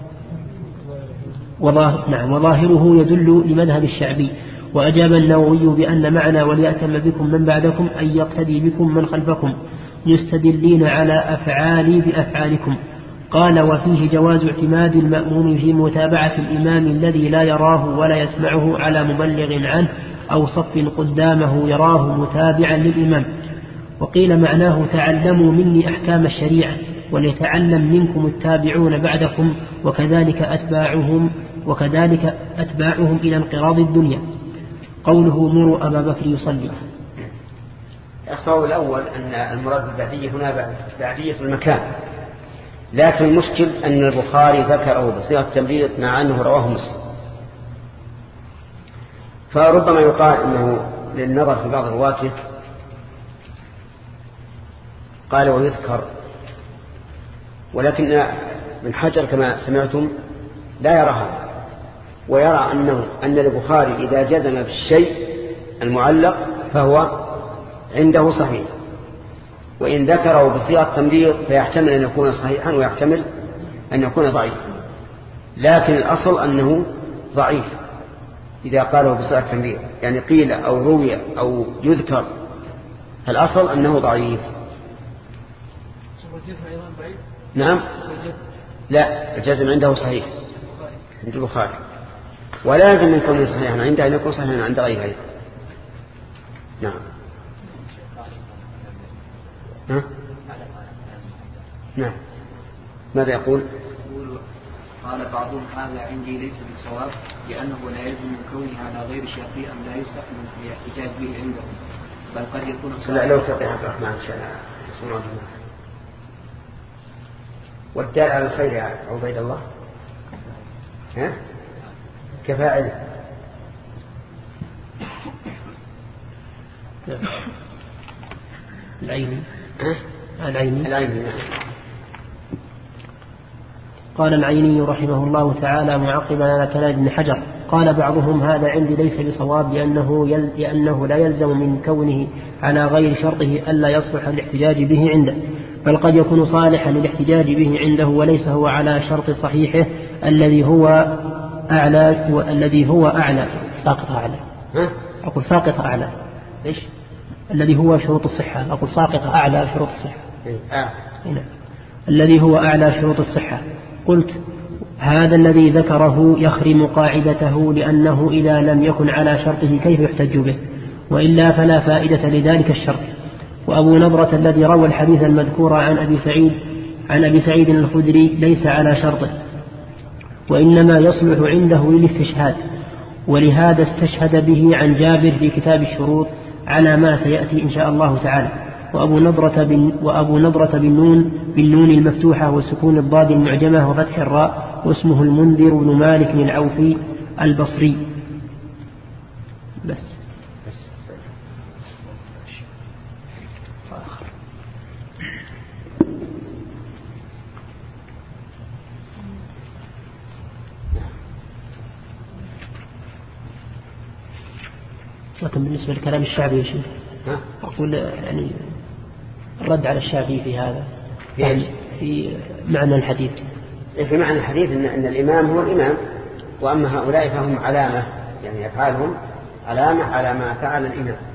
وظاهر نعم وظاهره يدل لمذهب الشعبي. وأجاب النووي بأن معنى وليأتم بكم من بعدكم أن يقتدي بكم من خلفكم مستدلين على أفعالي بأفعالكم. قال وفيه جواز اعتماد المأموم في متابعة الإمام الذي لا يراه ولا يسمعه على مبلغ عنه أو صف قدامه يراه متابعا للإمام. وقيل معناه تعلموا مني أحكام الشريعة وليتعلم منكم التابعون بعدكم وكذلك أتباعهم وكذلك أتباعهم إلى انقراض الدنيا. قوله مروا أبا بكر يصلي. الصواب الأول أن المراد بالبعدية هنا بعدية المكان، لكن المشكل أن البخاري ذكره بصيغة التمريض مع أنه رواه مسلم، فربما يقال أنه للنظر في بعض رواته قال ويذكر، ولكن ابن حجر كما سمعتم لا يرى هذا، ويرى أنه أن البخاري إذا جزم بالشيء المعلق فهو عنده صحيح، وإن ذكره بصيغة تمريض فيحتمل أن يكون صحيحا ويحتمل أن يكون ضعيفا، لكن الأصل أنه ضعيف إذا قاله بصيغة تمريض، يعني قيل أو روي أو يذكر، فالأصل أنه ضعيف. نعم لا، الجزم عنده صحيح عند البخاري، ولازم من كونه صحيحا عنده أن يكون صحيحا عند غيره. نعم ها؟ نعم ماذا يقول؟ قال بعضهم هذا عندي ليس بالصواب، لأنه لا يلزم من كونه على غير شرطي أم لا يصح من الاحتجاج به عنده، بل قد يكون لا لو تطيع عبد الرحمن شاء الله. والدال على الخير يا عبيد الله ها كفاعل. العيني ها العيني العيني قال العيني رحمه الله تعالى معقبا على كلام ابن حجر قال بعضهم هذا عندي ليس بصواب، لأنه, يل... لأنه لا يلزم من كونه على غير شرطه ألا يصلح الاحتجاج به عنده، بل قد يكون صالحا للاحتجاج به عنده وليس هو على شرط صحيحه الذي هو أعلى والذي هو أعلى ساقط أعلى ها؟ أقول ساقط أعلى إيش الذي هو شروط الصحة أقول ساقط أعلى شروط الصحة إيه؟ آه. هنا. الذي هو أعلى شروط الصحة. قلت هذا الذي ذكره يخرم قاعدته لأنه إذا لم يكن على شرطه كيف يحتج به وإلا فلا فائدة لذلك الشرط. وأبو نضرة الذي روى الحديث المذكور عن أبي سعيد عن أبي سعيد الخدري ليس على شرطه وإنما يصلح عنده للاستشهاد ولهذا استشهد به عن جابر في كتاب الشروط على ما سيأتي إن شاء الله تعالى. وأبو نضرة بن وأبو نضرة بالنون بالنون المفتوحة وسكون الضاد المعجمة وفتح الراء واسمه المنذر بن مالك بن العوفي البصري. بس لكن بالنسبة لكلام الشعبي يا شيخ أقول يعني الرد على الشافعي في هذا يعني في معنى الحديث في معنى الحديث إن, إن الإمام هو الإمام وأما هؤلاء فهم علامة يعني أفعالهم علامة على ما فعل الإمام.